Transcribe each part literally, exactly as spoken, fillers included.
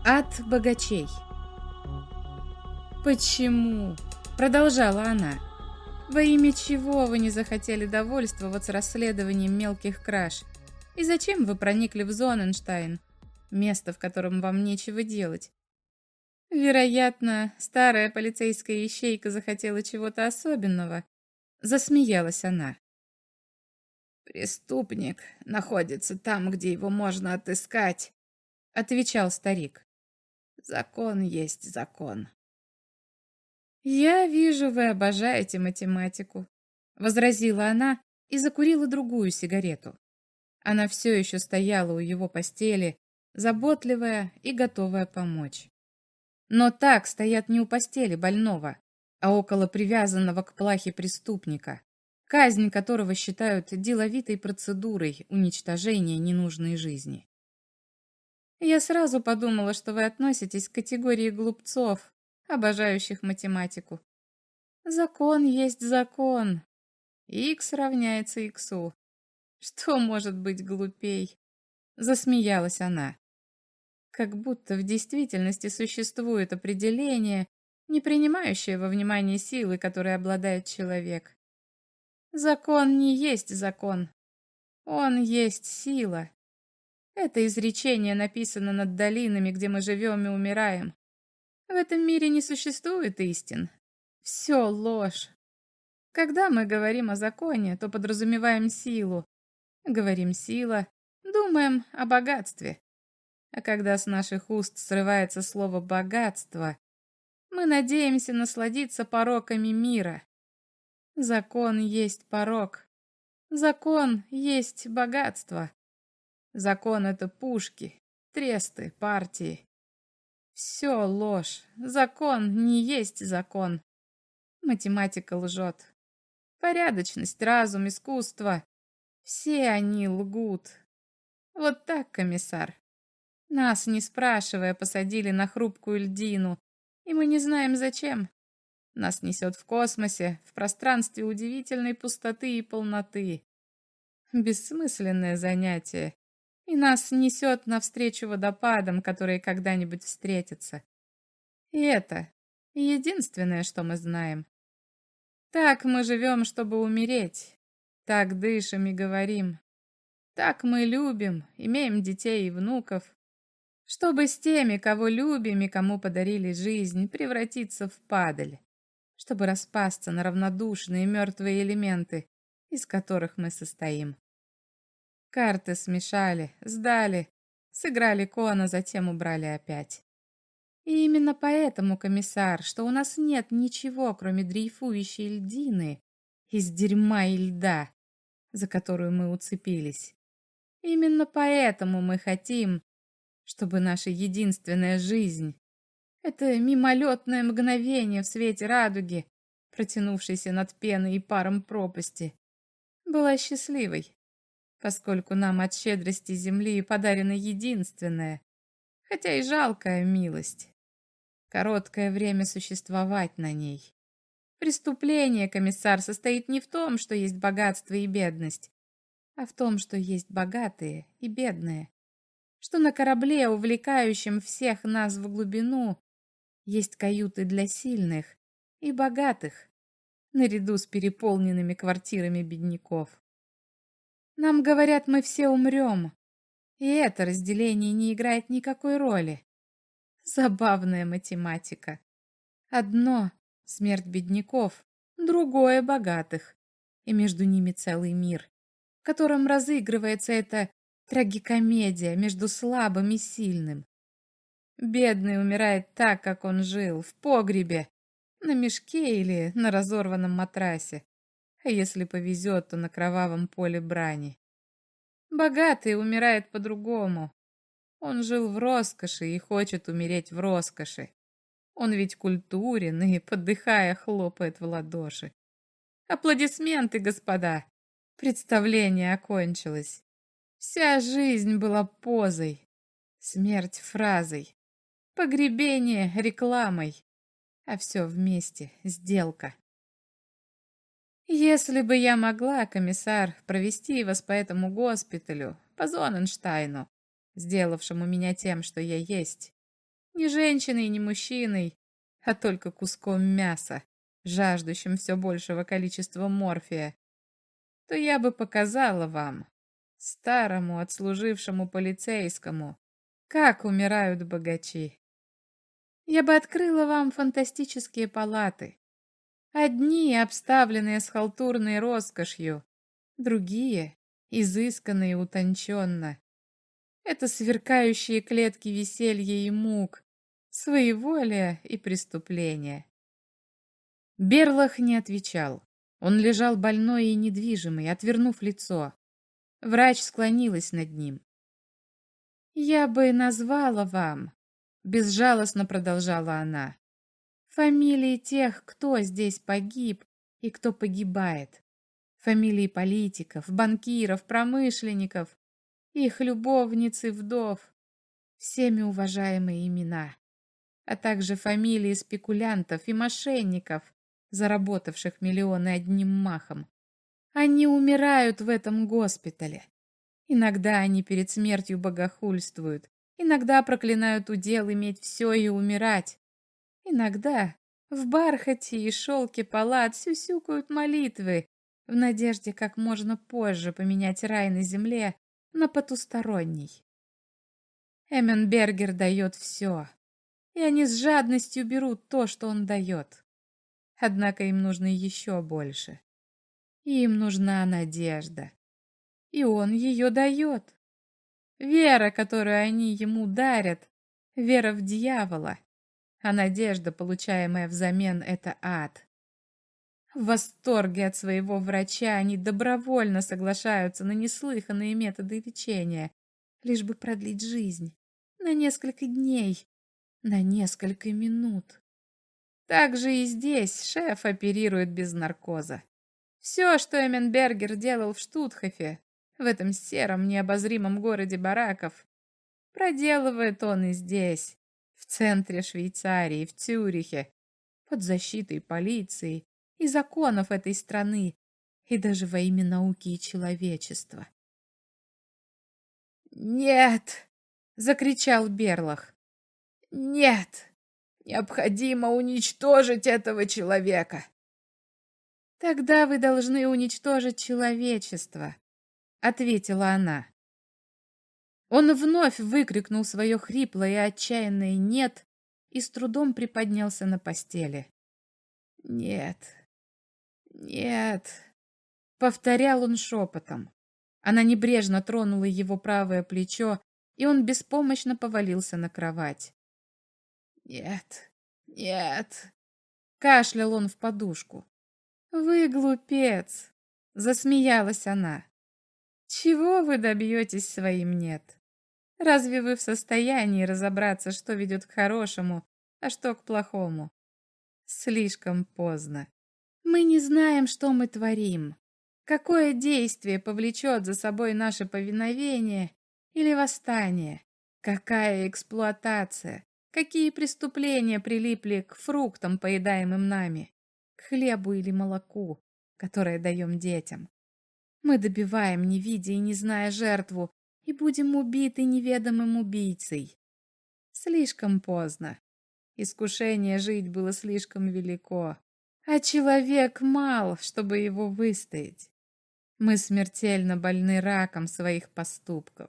Ад богачей. «Почему?» — продолжала она. «Во имя чего вы не захотели довольствоваться расследованием мелких краж? И зачем вы проникли в Зоненштайн, место, в котором вам нечего делать? Вероятно, старая полицейская ищейка захотела чего-то особенного». Засмеялась она. «Преступник находится там, где его можно отыскать», — отвечал старик. «Закон есть закон». «Я вижу, вы обожаете математику», — возразила она и закурила другую сигарету. Она все еще стояла у его постели, заботливая и готовая помочь. Но так стоят не у постели больного, а около привязанного к плахе преступника, казнь которого считают деловитой процедурой уничтожения ненужной жизни. Я сразу подумала, что вы относитесь к категории глупцов, обожающих математику. Закон есть закон. Х равняется иксу. Что может быть глупей? Засмеялась она. Как будто в действительности существует определение, не принимающее во внимание силы, которой обладает человек. Закон не есть закон. Он есть сила. Это изречение написано над долинами, где мы живем и умираем. В этом мире не существует истин. Все ложь. Когда мы говорим о законе, то подразумеваем силу. Говорим сила, думаем о богатстве. А когда с наших уст срывается слово «богатство», мы надеемся насладиться пороками мира. Закон есть порок. Закон есть богатство. Закон — это пушки, тресты, партии. Все ложь. Закон не есть закон. Математика лжет. Порядочность, разум, искусство — все они лгут. Вот так, комиссар. Нас, не спрашивая, посадили на хрупкую льдину, и мы не знаем зачем. Нас несет в космосе, в пространстве удивительной пустоты и полноты. Бессмысленное занятие. И нас несет навстречу водопадам, которые когда-нибудь встретятся. И это единственное, что мы знаем. Так мы живем, чтобы умереть. Так дышим и говорим. Так мы любим, имеем детей и внуков. Чтобы с теми, кого любим и кому подарили жизнь, превратиться в падаль. Чтобы распасться на равнодушные мертвые элементы, из которых мы состоим. Карты смешали, сдали, сыграли кон, а затем убрали опять. И именно поэтому, комиссар, что у нас нет ничего, кроме дрейфующей льдины из дерьма и льда, за которую мы уцепились. Именно поэтому мы хотим, чтобы наша единственная жизнь, это мимолетное мгновение в свете радуги, протянувшейся над пеной и паром пропасти, была счастливой. Поскольку нам от щедрости земли подарена единственная, хотя и жалкая милость. Короткое время существовать на ней. Преступление, комиссар, состоит не в том, что есть богатство и бедность, а в том, что есть богатые и бедные. Что на корабле, увлекающем всех нас в глубину, есть каюты для сильных и богатых, наряду с переполненными квартирами бедняков. Нам говорят, мы все умрем, и это разделение не играет никакой роли. Забавная математика. Одно — смерть бедняков, другое — богатых, и между ними целый мир, в котором разыгрывается эта трагикомедия между слабым и сильным. Бедный умирает так, как он жил, в погребе, на мешке или на разорванном матрасе. А если повезет, то на кровавом поле брани. Богатый умирает по-другому. Он жил в роскоши и хочет умереть в роскоши. Он ведь культурен и, подыхая, хлопает в ладоши. Аплодисменты, господа! Представление окончилось. Вся жизнь была позой, смерть фразой, погребение рекламой, а все вместе сделка. Если бы я могла, комиссар, провести вас по этому госпиталю, по Зоненштайну, сделавшему меня тем, что я есть, не женщиной, не мужчиной, а только куском мяса, жаждущим все большего количества морфия, то я бы показала вам, старому отслужившему полицейскому, как умирают богачи. Я бы открыла вам фантастические палаты. Одни, обставленные с халтурной роскошью, другие, изысканно и утонченно. Это сверкающие клетки веселья и мук, своеволия и преступления. Берлах не отвечал. Он лежал больной и недвижимый, отвернув лицо. Врач склонилась над ним. «Я бы назвала вам», — безжалостно продолжала она, «фамилии тех, кто здесь погиб и кто погибает. Фамилии политиков, банкиров, промышленников, их любовниц и вдов, всеми уважаемые имена, а также фамилии спекулянтов и мошенников, заработавших миллионы одним махом. Они умирают в этом госпитале. Иногда они перед смертью богохульствуют, иногда проклинают удел иметь все и умирать. Иногда в бархате и шелке палат сюсюкают молитвы в надежде как можно позже поменять рай на земле на потусторонний. Эмменбергер дает все, и они с жадностью берут то, что он дает. Однако им нужно еще больше. Им нужна надежда. И он ее дает. Вера, которую они ему дарят, вера в дьявола, а надежда, получаемая взамен, это ад. В восторге от своего врача они добровольно соглашаются на неслыханные методы лечения, лишь бы продлить жизнь на несколько дней, на несколько минут. Так же и здесь шеф оперирует без наркоза. Все, что Эмменбергер делал в Штутхофе, в этом сером необозримом городе бараков, проделывает он и здесь, в центре Швейцарии, в Цюрихе, под защитой полиции и законов этой страны, и даже во имя науки и человечества. «Нет!» — закричал Берлах. «Нет! Необходимо уничтожить этого человека!» «Тогда вы должны уничтожить человечество», — ответила она. Он вновь выкрикнул свое хриплое и отчаянное «нет» и с трудом приподнялся на постели. «Нет, нет», — повторял он шепотом. Она небрежно тронула его правое плечо, и он беспомощно повалился на кровать. «Нет, нет», — кашлял он в подушку. «Вы глупец», — засмеялась она. «Чего вы добьетесь своим «нет»? Разве вы в состоянии разобраться, что ведет к хорошему, а что к плохому? Слишком поздно. Мы не знаем, что мы творим, какое действие повлечет за собой наше повиновение или восстание, какая эксплуатация, какие преступления прилипли к фруктам, поедаемым нами, к хлебу или молоку, которое даем детям. Мы добиваем, не видя и не зная жертву, и будем убиты неведомым убийцей. Слишком поздно. Искушение жить было слишком велико, а человек мал, чтобы его выстоять. Мы смертельно больны раком своих поступков.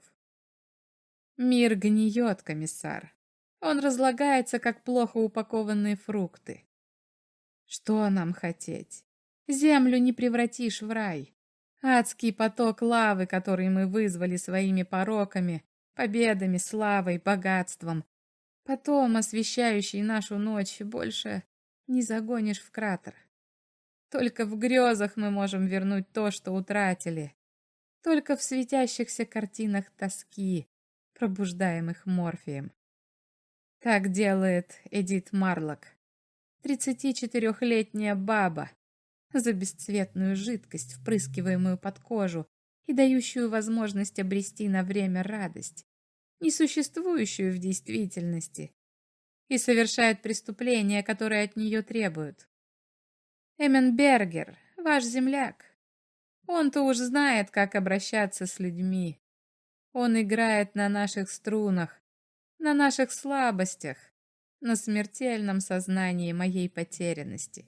Мир гниет, комиссар. Он разлагается, как плохо упакованные фрукты. Что нам хотеть? Землю не превратишь в рай. Адский поток лавы, который мы вызвали своими пороками, победами, славой, богатством, потом освещающий нашу ночь, больше не загонишь в кратер. Только в грезах мы можем вернуть то, что утратили. Только в светящихся картинах тоски, пробуждаемых морфием. Так делает Эдит Марлок, тридцатичетырехлетняя баба, за бесцветную жидкость, впрыскиваемую под кожу и дающую возможность обрести на время радость, несуществующую в действительности, и совершает преступления, которые от нее требуют. Эмменбергер, ваш земляк, он-то уж знает, как обращаться с людьми. Он играет на наших струнах, на наших слабостях, на смертельном сознании моей потерянности.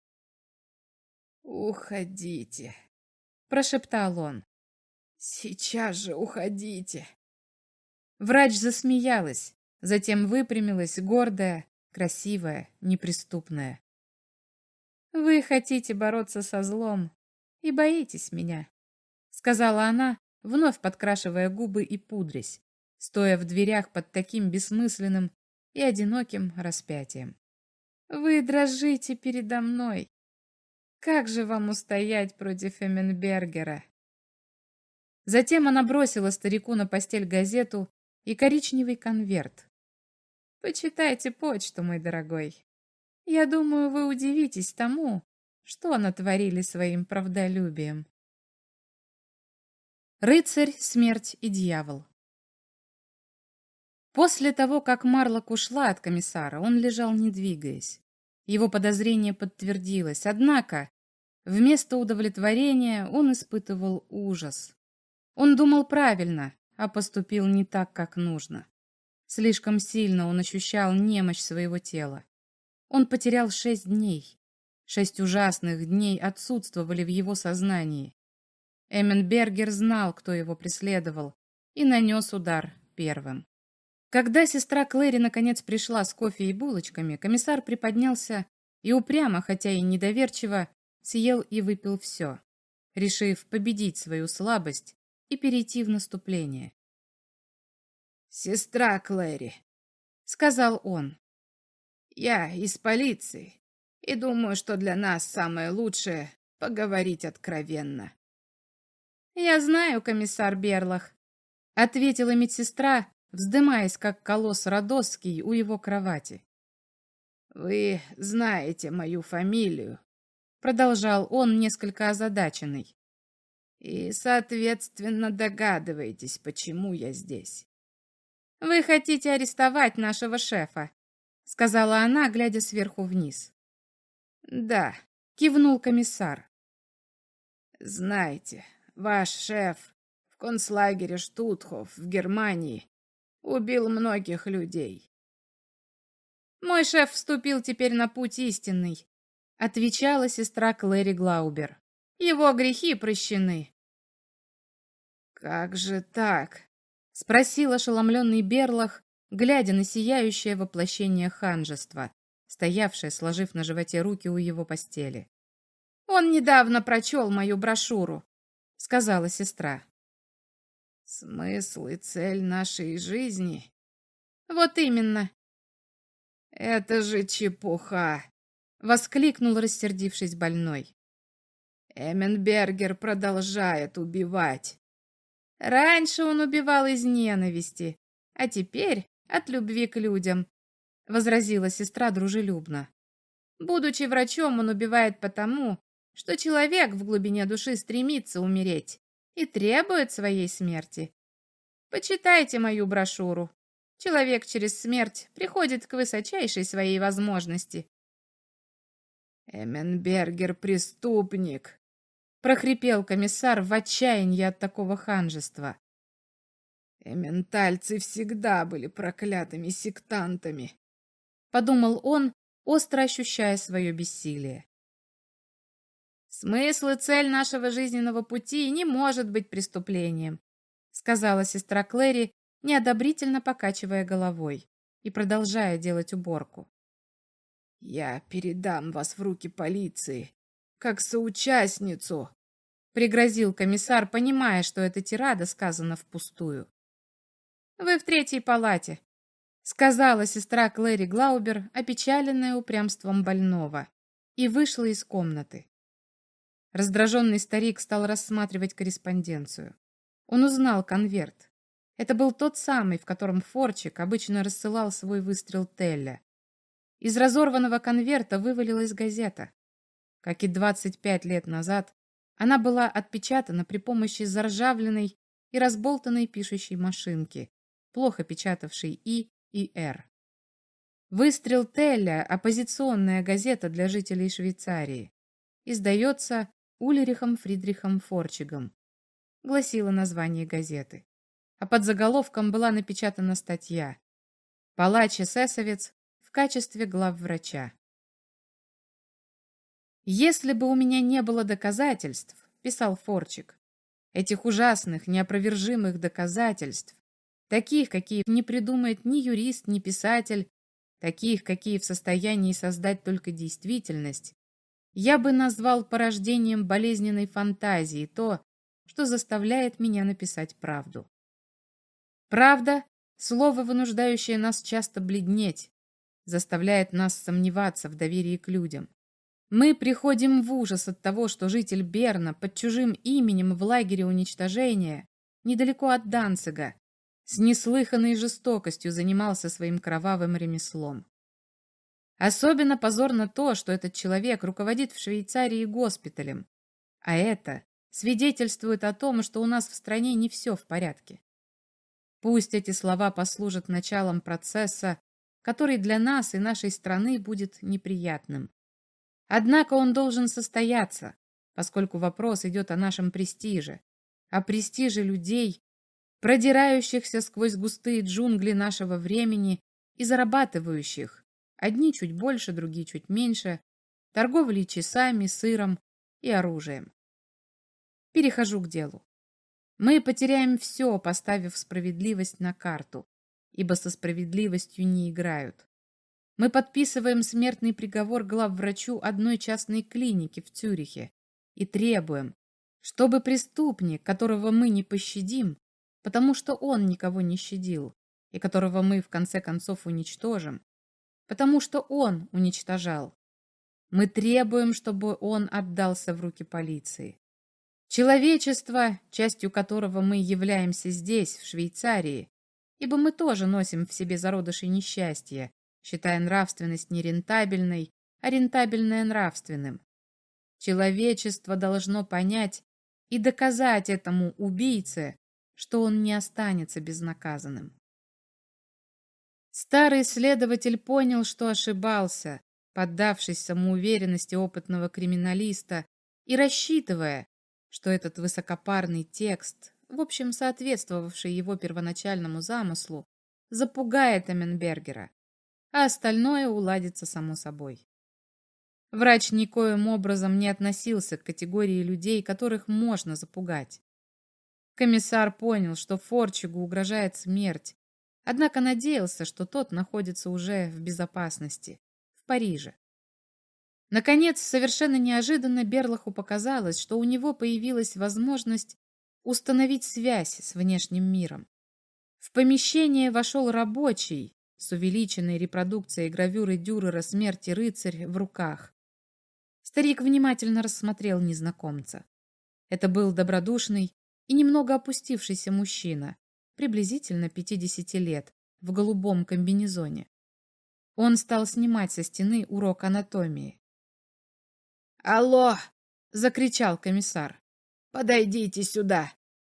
«Уходите», — прошептал он. «Сейчас же уходите». Врач засмеялась, затем выпрямилась, гордая, красивая, неприступная. «Вы хотите бороться со злом и боитесь меня», — сказала она, вновь подкрашивая губы и пудрясь, стоя в дверях под таким бессмысленным и одиноким распятием. «Вы дрожите передо мной. Как же вам устоять против Эмменбергера?» Затем она бросила старику на постель газету и коричневый конверт. «Почитайте почту, мой дорогой. Я думаю, вы удивитесь тому, что натворили своим правдолюбием». Рыцарь, смерть и дьявол. После того, как Марлок ушла от комиссара, он лежал, не двигаясь. Его подозрение подтвердилось, однако вместо удовлетворения он испытывал ужас. Он думал правильно, а поступил не так, как нужно. Слишком сильно он ощущал немощь своего тела. Он потерял шесть дней. Шесть ужасных дней отсутствовали в его сознании. Эмменбергер знал, кто его преследовал, и нанес удар первым. Когда сестра Клэри наконец пришла с кофе и булочками, комиссар приподнялся и упрямо, хотя и недоверчиво, съел и выпил все, решив победить свою слабость и перейти в наступление. «Сестра Клэри», — сказал он, — «я из полиции, и думаю, что для нас самое лучшее — поговорить откровенно». «Я знаю, комиссар Берлах», — ответила медсестра, вздымаясь, как колосс Родосский у его кровати. «Вы знаете мою фамилию», — продолжал он, несколько озадаченный. «и, соответственно, догадываетесь, почему я здесь». «Вы хотите арестовать нашего шефа», — сказала она, глядя сверху вниз. «Да», — кивнул комиссар. «Знаете, ваш шеф в концлагере Штутхоф в Германии убил многих людей». «Мой шеф вступил теперь на путь истинный», — отвечала сестра Клэри Глаубер. «Его грехи прощены». «Как же так?» — спросил ошеломленный Берлах, глядя на сияющее воплощение ханжества, стоявшее, сложив на животе руки у его постели. «Он недавно прочел мою брошюру», — сказала сестра. «Смысл и цель нашей жизни?» «Вот именно». «Это же чепуха!» — воскликнул, рассердившись больной. «Эмменбергер продолжает убивать». «Раньше он убивал из ненависти, а теперь от любви к людям», — возразила сестра дружелюбно. «Будучи врачом, он убивает потому, что человек в глубине души стремится умереть и требует своей смерти. Почитайте мою брошюру. Человек через смерть приходит к высочайшей своей возможности». «Эмменбергер преступник», — прохрипел комиссар в отчаянии от такого ханжества. «Эмментальцы всегда были проклятыми сектантами», — подумал он, остро ощущая свое бессилие. «Смысл и цель нашего жизненного пути не может быть преступлением», — сказала сестра Клэри, неодобрительно покачивая головой и продолжая делать уборку. «Я передам вас в руки полиции, как соучастницу», — пригрозил комиссар, понимая, что эта тирада сказана впустую. «Вы в третьей палате», — сказала сестра Клэри Глаубер, опечаленная упрямством больного, и вышла из комнаты. Раздраженный старик стал рассматривать корреспонденцию. Он узнал конверт. Это был тот самый, в котором Форчик обычно рассылал свой выстрел Телля. Из разорванного конверта вывалилась газета. Как и двадцать пять лет назад, она была отпечатана при помощи заржавленной и разболтанной пишущей машинки, плохо печатавшей «и» и «р». «Выстрел Телля» — оппозиционная газета для жителей Швейцарии. Издается Ульрихом Фридрихом Форчигом, гласило название газеты. А под заголовком была напечатана статья: «Палач-эсэсовец в качестве главврача. «Если бы у меня не было доказательств, — писал Форчик, — этих ужасных, неопровержимых доказательств, таких, какие не придумает ни юрист, ни писатель, таких, какие в состоянии создать только действительность, я бы назвал порождением болезненной фантазии то, что заставляет меня написать правду. Правда — слово, вынуждающее нас часто бледнеть, заставляет нас сомневаться в доверии к людям. Мы приходим в ужас от того, что житель Берна под чужим именем в лагере уничтожения, недалеко от Данцига, с неслыханной жестокостью занимался своим кровавым ремеслом. Особенно позорно то, что этот человек руководит в Швейцарии госпиталем, а это свидетельствует о том, что у нас в стране не все в порядке. Пусть эти слова послужат началом процесса, который для нас и нашей страны будет неприятным. Однако он должен состояться, поскольку вопрос идет о нашем престиже, о престиже людей, продирающихся сквозь густые джунгли нашего времени и зарабатывающих, одни чуть больше, другие чуть меньше, торговлей часами, сыром и оружием. Перехожу к делу. Мы потеряем все, поставив справедливость на карту, ибо со справедливостью не играют. Мы подписываем смертный приговор главврачу одной частной клиники в Цюрихе и требуем, чтобы преступник, которого мы не пощадим, потому что он никого не щадил, и которого мы в конце концов уничтожим, потому что он уничтожал, мы требуем, чтобы он отдался в руки полиции. Человечество, частью которого мы являемся здесь, в Швейцарии, ибо мы тоже носим в себе зародыши несчастья, считая нравственность не рентабельной, а рентабельное нравственным. Человечество должно понять и доказать этому убийце, что он не останется безнаказанным. Старый следователь понял, что ошибался, поддавшись самоуверенности опытного криминалиста и рассчитывая, что этот высокопарный текст, в общем соответствовавший его первоначальному замыслу, запугает Эмменбергера, а остальное уладится само собой. Врач никоим образом не относился к категории людей, которых можно запугать. Комиссар понял, что Форчигу угрожает смерть, однако надеялся, что тот находится уже в безопасности, в Париже. Наконец, совершенно неожиданно Берлаху показалось, что у него появилась возможность установить связь с внешним миром. В помещение вошел рабочий с увеличенной репродукцией гравюры Дюрера «Смерть и рыцарь» в руках. Старик внимательно рассмотрел незнакомца. Это был добродушный и немного опустившийся мужчина, приблизительно пятидесяти лет, в голубом комбинезоне. Он стал снимать со стены урок анатомии. «Алло!» — закричал комиссар. «Подойдите сюда!»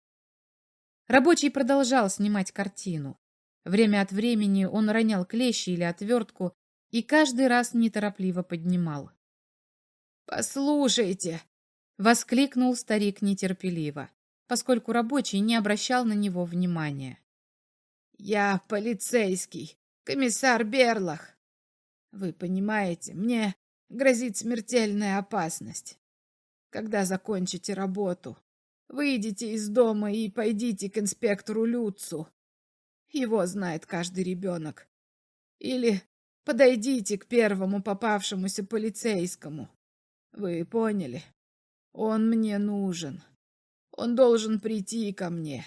Рабочий продолжал снимать картину. Время от времени он ронял клещи или отвертку и каждый раз неторопливо поднимал. «Послушайте!» — воскликнул старик нетерпеливо, поскольку рабочий не обращал на него внимания. «Я полицейский, комиссар Берлах. Вы понимаете, мне грозит смертельная опасность. Когда закончите работу, выйдите из дома и пойдите к инспектору Люцу. Его знает каждый ребенок. Или подойдите к первому попавшемуся полицейскому. Вы поняли? Он мне нужен. Он должен прийти ко мне».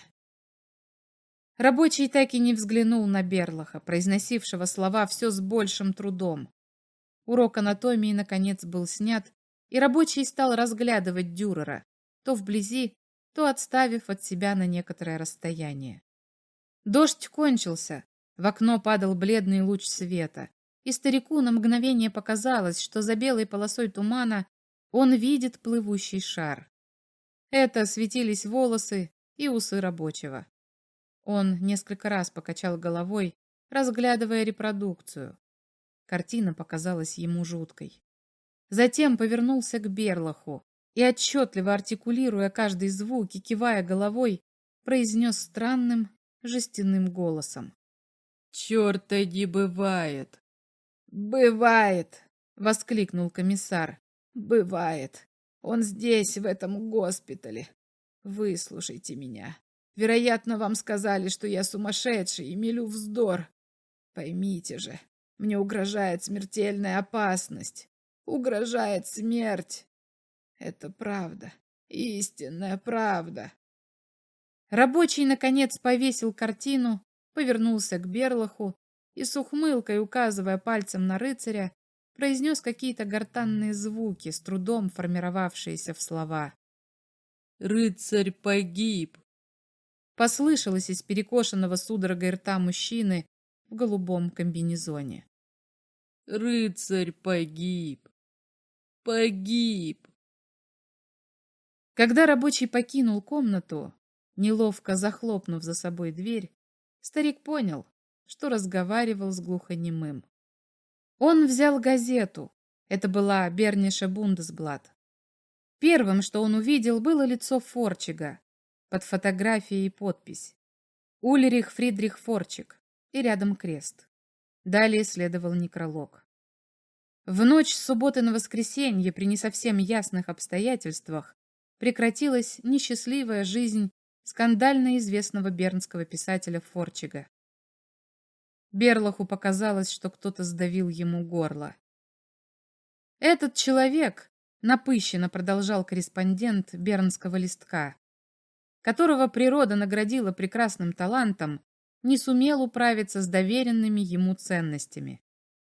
Рабочий так и не взглянул на Берлаха, произносившего слова все с большим трудом. Урок анатомии, наконец, был снят, и рабочий стал разглядывать Дюрера, то вблизи, то отставив от себя на некоторое расстояние. Дождь кончился, в окно падал бледный луч света, и старику на мгновение показалось, что за белой полосой тумана он видит плывущий шар. Это светились волосы и усы рабочего. Он несколько раз покачал головой, разглядывая репродукцию. Картина показалась ему жуткой. Затем повернулся к Берлаху и, отчетливо артикулируя каждый звук и кивая головой, произнес странным жестяным голосом: «Черта не бывает! «Бывает!» — воскликнул комиссар. «Бывает. Он здесь, в этом госпитале. Выслушайте меня. Вероятно, вам сказали, что я сумасшедший и мелю вздор. Поймите же, мне угрожает смертельная опасность. Угрожает смерть. Это правда, истинная правда». Рабочий, наконец, повесил картину, повернулся к Берлаху и с ухмылкой, указывая пальцем на рыцаря, произнес какие-то гортанные звуки, с трудом формировавшиеся в слова. «Рыцарь погиб!» Послышалось из перекошенного судорогой рта мужчины в голубом комбинезоне. «Рыцарь погиб! Погиб!» Когда рабочий покинул комнату, неловко захлопнув за собой дверь, старик понял, что разговаривал с глухонемым. Он взял газету. Это была Бернише Бундесблат. Первым, что он увидел, было лицо Форчига. Под фотографией подпись: Ульрих Фридрих Форчиг, и рядом крест. Далее следовал некролог. В ночь с субботы на воскресенье при не совсем ясных обстоятельствах прекратилась несчастливая жизнь скандально известного бернского писателя Форчига. Берлаху показалось, что кто-то сдавил ему горло. Этот человек, напыщенно продолжал корреспондент бернского листка, которого природа наградила прекрасным талантом, не сумел управиться с доверенными ему ценностями.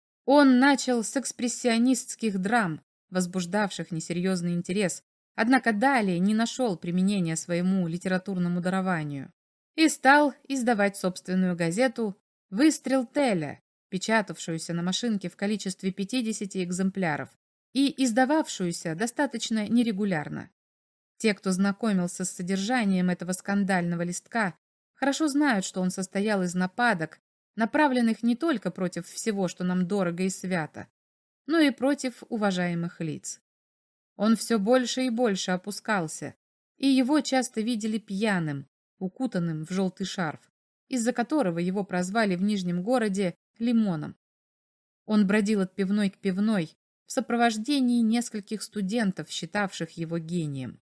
Он начал с экспрессионистских драм, возбуждавших несерьезный интерес, однако далее не нашел применения своему литературному дарованию и стал издавать собственную газету «Выстрел Теля», печатавшуюся на машинке в количестве пятидесяти экземпляров и издававшуюся достаточно нерегулярно. Те, кто знакомился с содержанием этого скандального листка, хорошо знают, что он состоял из нападок, направленных не только против всего, что нам дорого и свято, но и против уважаемых лиц. Он все больше и больше опускался, и его часто видели пьяным, укутанным в желтый шарф, из-за которого его прозвали в Нижнем городе Лимоном. Он бродил от пивной к пивной в сопровождении нескольких студентов, считавших его гением.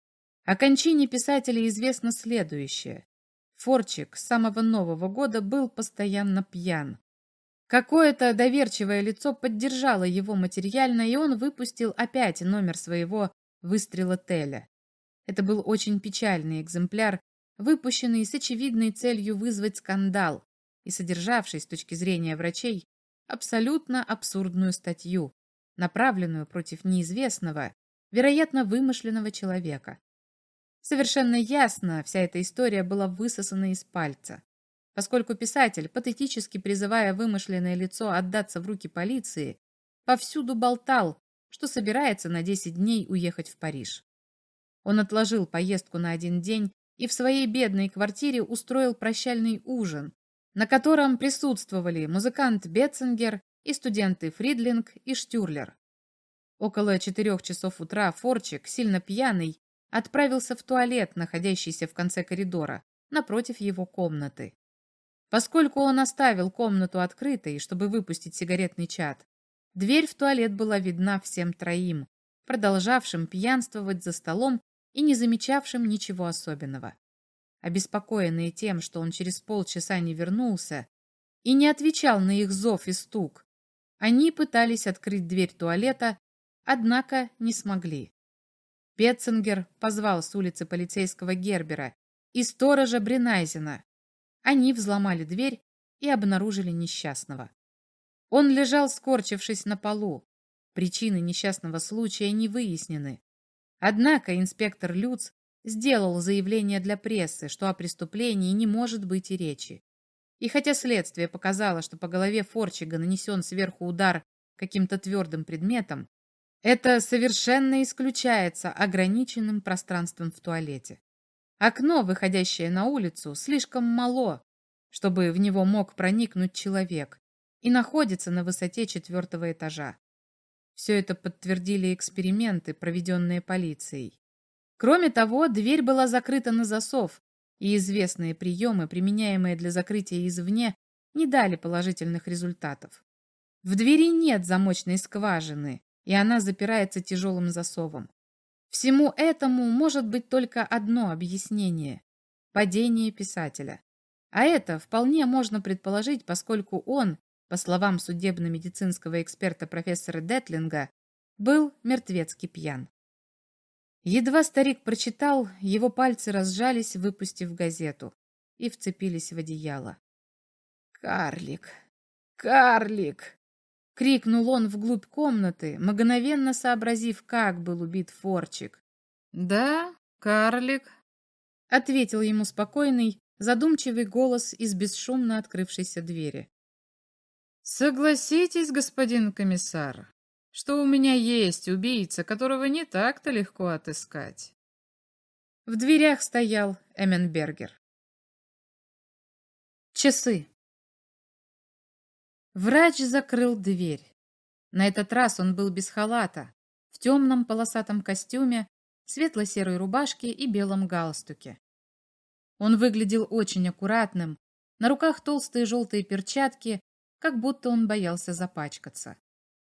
О кончине писателя известно следующее. Форчиг с самого Нового года был постоянно пьян. Какое-то доверчивое лицо поддержало его материально, и он выпустил опять номер своего «Выстрела Теля». Это был очень печальный экземпляр, выпущенный с очевидной целью вызвать скандал и содержавший, с точки зрения врачей, абсолютно абсурдную статью, направленную против неизвестного, вероятно, вымышленного человека. Совершенно ясно, вся эта история была высосана из пальца, поскольку писатель, патетически призывая вымышленное лицо отдаться в руки полиции, повсюду болтал, что собирается на десять дней уехать в Париж. Он отложил поездку на один день и в своей бедной квартире устроил прощальный ужин, на котором присутствовали музыкант Бетцингер и студенты Фридлинг и Штюрлер. Около четырех часов утра Форчиг, сильно пьяный, отправился в туалет, находящийся в конце коридора, напротив его комнаты. Поскольку он оставил комнату открытой, чтобы выпустить сигаретный чад, дверь в туалет была видна всем троим, продолжавшим пьянствовать за столом и не замечавшим ничего особенного. Обеспокоенные тем, что он через полчаса не вернулся и не отвечал на их зов и стук, они пытались открыть дверь туалета, однако не смогли. Бетцингер позвал с улицы полицейского Гербера и сторожа Бренайзена. Они взломали дверь и обнаружили несчастного. Он лежал, скорчившись на полу. Причины несчастного случая не выяснены. Однако инспектор Люц сделал заявление для прессы, что о преступлении не может быть и речи. И хотя следствие показало, что по голове Форчига нанесен сверху удар каким-то твердым предметом, это совершенно исключается ограниченным пространством в туалете. Окно, выходящее на улицу, слишком мало, чтобы в него мог проникнуть человек, и находится на высоте четвертого этажа. Все это подтвердили эксперименты, проведенные полицией. Кроме того, дверь была закрыта на засов, и известные приемы, применяемые для закрытия извне, не дали положительных результатов. В двери нет замочной скважины, и она запирается тяжелым засовом. Всему этому может быть только одно объяснение – падение писателя. А это вполне можно предположить, поскольку он, по словам судебно-медицинского эксперта профессора Детлинга, был мертвецки пьян. Едва старик прочитал, его пальцы разжались, выпустив газету, и вцепились в одеяло. «Карлик! Карлик!» — крикнул он вглубь комнаты, мгновенно сообразив, как был убит Форчик. «Да, карлик», — ответил ему спокойный, задумчивый голос из бесшумно открывшейся двери. «Согласитесь, господин комиссар, что у меня есть убийца, которого не так-то легко отыскать». В дверях стоял Эмменбергер. Часы. Врач закрыл дверь. На этот раз он был без халата, в темном полосатом костюме, светло-серой рубашке и белом галстуке. Он выглядел очень аккуратным, на руках толстые желтые перчатки, как будто он боялся запачкаться.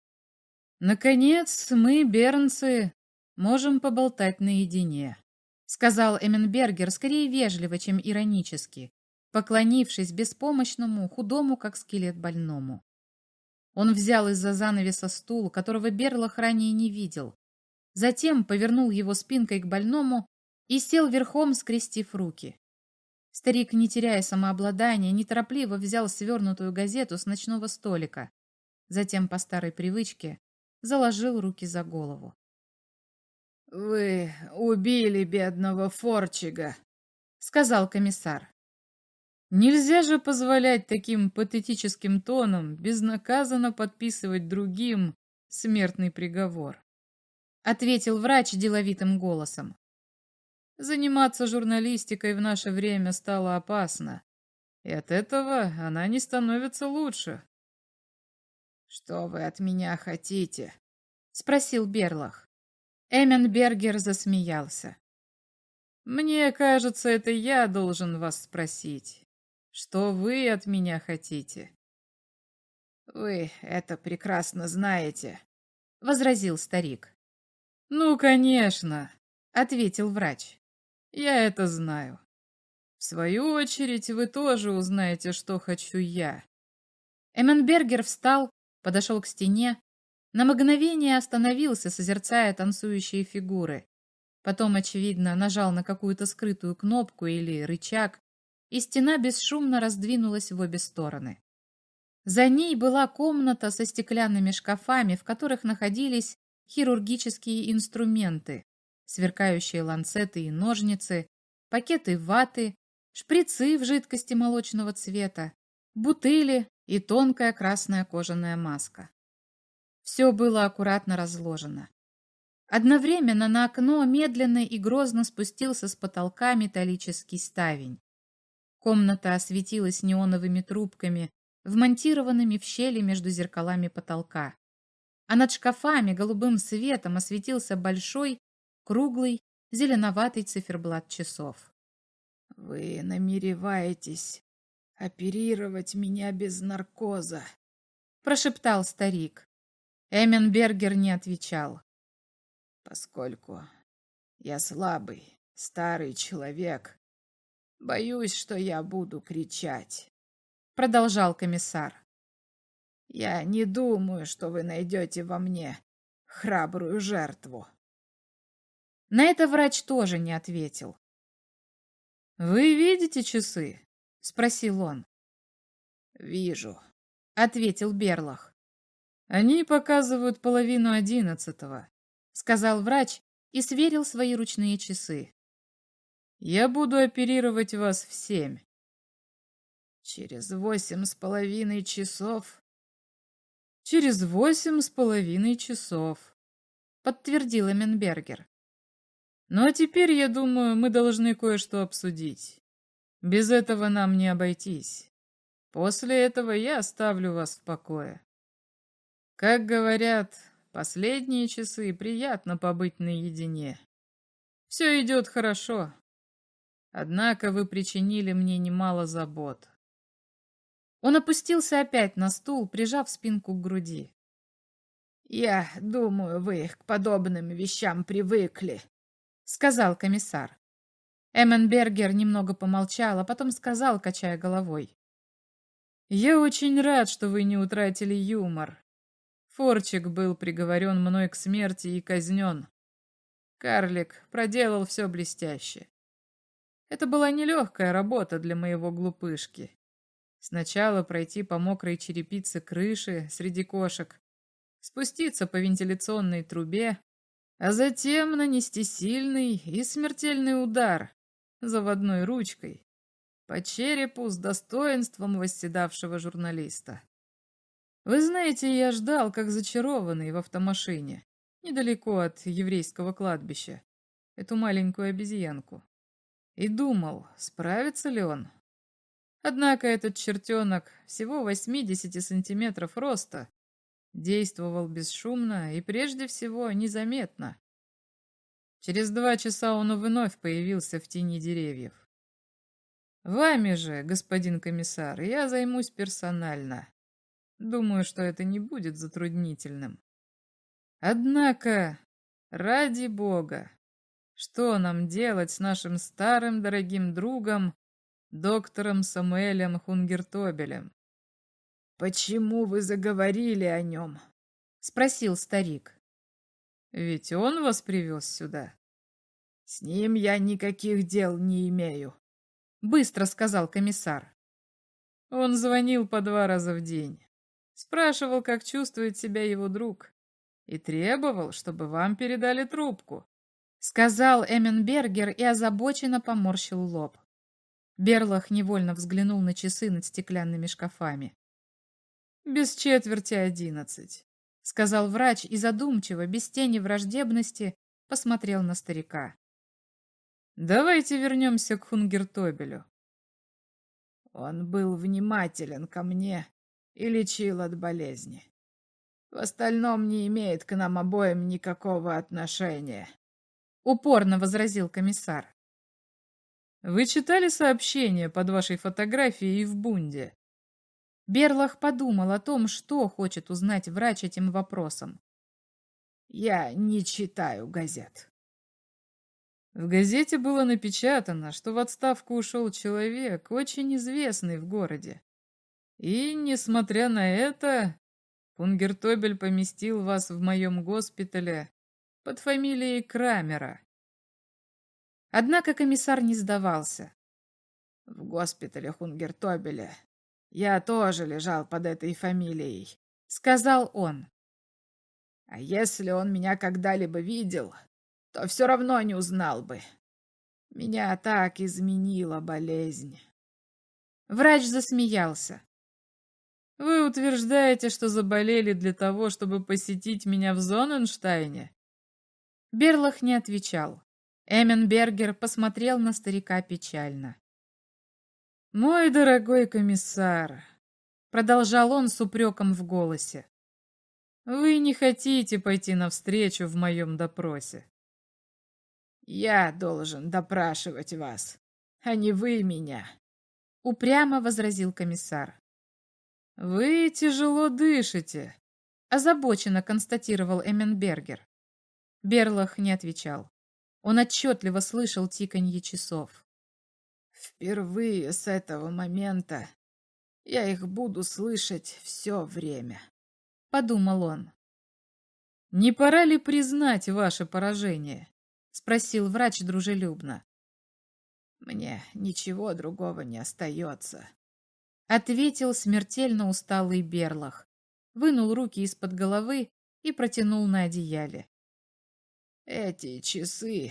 «Наконец, мы, бернцы, можем поболтать наедине», — сказал Эмменбергер скорее вежливо, чем иронически, поклонившись беспомощному, худому, как скелет, больному. Он взял из-за занавеса стул, которого Берлах ранее не видел, затем повернул его спинкой к больному и сел верхом, скрестив руки. Старик, не теряя самообладания, неторопливо взял свернутую газету с ночного столика, затем, по старой привычке, заложил руки за голову. «Вы убили бедного Форчига», — сказал комиссар. Нельзя же позволять таким патетическим тоном безнаказанно подписывать другим смертный приговор, ответил врач деловитым голосом. Заниматься журналистикой в наше время стало опасно, и от этого она не становится лучше. «Что вы от меня хотите?» — спросил Берлах. Эмменбергер засмеялся. «Мне кажется, это я должен вас спросить. Что вы от меня хотите?» «Вы это прекрасно знаете», — возразил старик. «Ну, конечно», — ответил врач. «Я это знаю. В свою очередь, вы тоже узнаете, что хочу я». Эмменбергер встал, подошел к стене, на мгновение остановился, созерцая танцующие фигуры. Потом, очевидно, нажал на какую-то скрытую кнопку или рычаг, и стена бесшумно раздвинулась в обе стороны. За ней была комната со стеклянными шкафами, в которых находились хирургические инструменты, сверкающие ланцеты и ножницы, пакеты ваты, шприцы в жидкости молочного цвета, бутыли и тонкая красная кожаная маска. Все было аккуратно разложено. Одновременно на окно медленно и грозно спустился с потолка металлический ставень. Комната осветилась неоновыми трубками, вмонтированными в щели между зеркалами потолка. А над шкафами голубым светом осветился большой, круглый, зеленоватый циферблат часов. «Вы намереваетесь оперировать меня без наркоза?» — прошептал старик. Эмменбергер не отвечал. «Поскольку я слабый, старый человек, боюсь, что я буду кричать», — продолжал комиссар. «Я не думаю, что вы найдете во мне храбрую жертву». На это врач тоже не ответил. «Вы видите часы?» — спросил он. «Вижу», — ответил Берлах. «Они показывают половину одиннадцатого», — сказал врач и сверил свои ручные часы. «Я буду оперировать вас в семь». «Через восемь с половиной часов?» «Через восемь с половиной часов», — подтвердил Эмменбергер. «Ну а теперь, я думаю, мы должны кое-что обсудить. Без этого нам не обойтись. После этого я оставлю вас в покое. Как говорят, последние часы приятно побыть наедине. Все идет хорошо. Однако вы причинили мне немало забот». Он опустился опять на стул, прижав спинку к груди. «Я думаю, вы к подобным вещам привыкли», — сказал комиссар. Эмменбергер немного помолчал, а потом сказал, качая головой. «Я очень рад, что вы не утратили юмор. Форчик был приговорен мной к смерти и казнен. Карлик проделал все блестяще. Это была нелегкая работа для моего глупышки. Сначала пройти по мокрой черепице крыши среди кошек, спуститься по вентиляционной трубе, а затем нанести сильный и смертельный удар заводной ручкой по черепу с достоинством восседавшего журналиста. Вы знаете, я ждал, как зачарованный в автомашине, недалеко от еврейского кладбища, эту маленькую обезьянку, и думал, справится ли он. Однако этот чертенок, всего восьмидесяти сантиметров роста, действовал бесшумно и прежде всего незаметно. Через два часа он вновь появился в тени деревьев. Вами же, господин комиссар, я займусь персонально. Думаю, что это не будет затруднительным. Однако, ради бога, что нам делать с нашим старым дорогим другом, доктором Самуэлем Хунгертобелем? «Почему вы заговорили о нем?» — спросил старик. «Ведь он вас привез сюда». «С ним я никаких дел не имею», — быстро сказал комиссар. Он звонил по два раза в день, спрашивал, как чувствует себя его друг, и требовал, чтобы вам передали трубку», — сказал Эмменбергер и озабоченно поморщил лоб. Берлах невольно взглянул на часы над стеклянными шкафами. «Без четверти одиннадцать», — сказал врач и задумчиво, без тени враждебности, посмотрел на старика. «Давайте вернемся к Хунгертобелю». «Он был внимателен ко мне и лечил от болезни. В остальном не имеет к нам обоим никакого отношения», — упорно возразил комиссар. «Вы читали сообщение под вашей фотографией в Бунде?» Берлах подумал о том, что хочет узнать врач этим вопросом. «Я не читаю газет». В газете было напечатано, что в отставку ушел человек, очень известный в городе. И, несмотря на это, Хунгертобель поместил вас в моем госпитале под фамилией Крамера. Однако комиссар не сдавался. «В госпитале Хунгертобеля я тоже лежал под этой фамилией», — сказал он. «А если он меня когда-либо видел, то все равно не узнал бы. Меня так изменила болезнь». Врач засмеялся. «Вы утверждаете, что заболели для того, чтобы посетить меня в Зонненштайне?» Берлах не отвечал. Эмменбергер посмотрел на старика печально. «Мой дорогой комиссар», — продолжал он с упреком в голосе, — «вы не хотите пойти навстречу в моем допросе». «Я должен допрашивать вас, а не вы меня», — упрямо возразил комиссар. «Вы тяжело дышите», — озабоченно констатировал Эмменбергер. Берлах не отвечал. Он отчетливо слышал тиканье часов. «Впервые с этого момента я их буду слышать все время», — подумал он. «Не пора ли признать ваше поражение?» — спросил врач дружелюбно. «Мне ничего другого не остается», — ответил смертельно усталый Берлах, вынул руки из-под головы и протянул на одеяле. «Эти часы...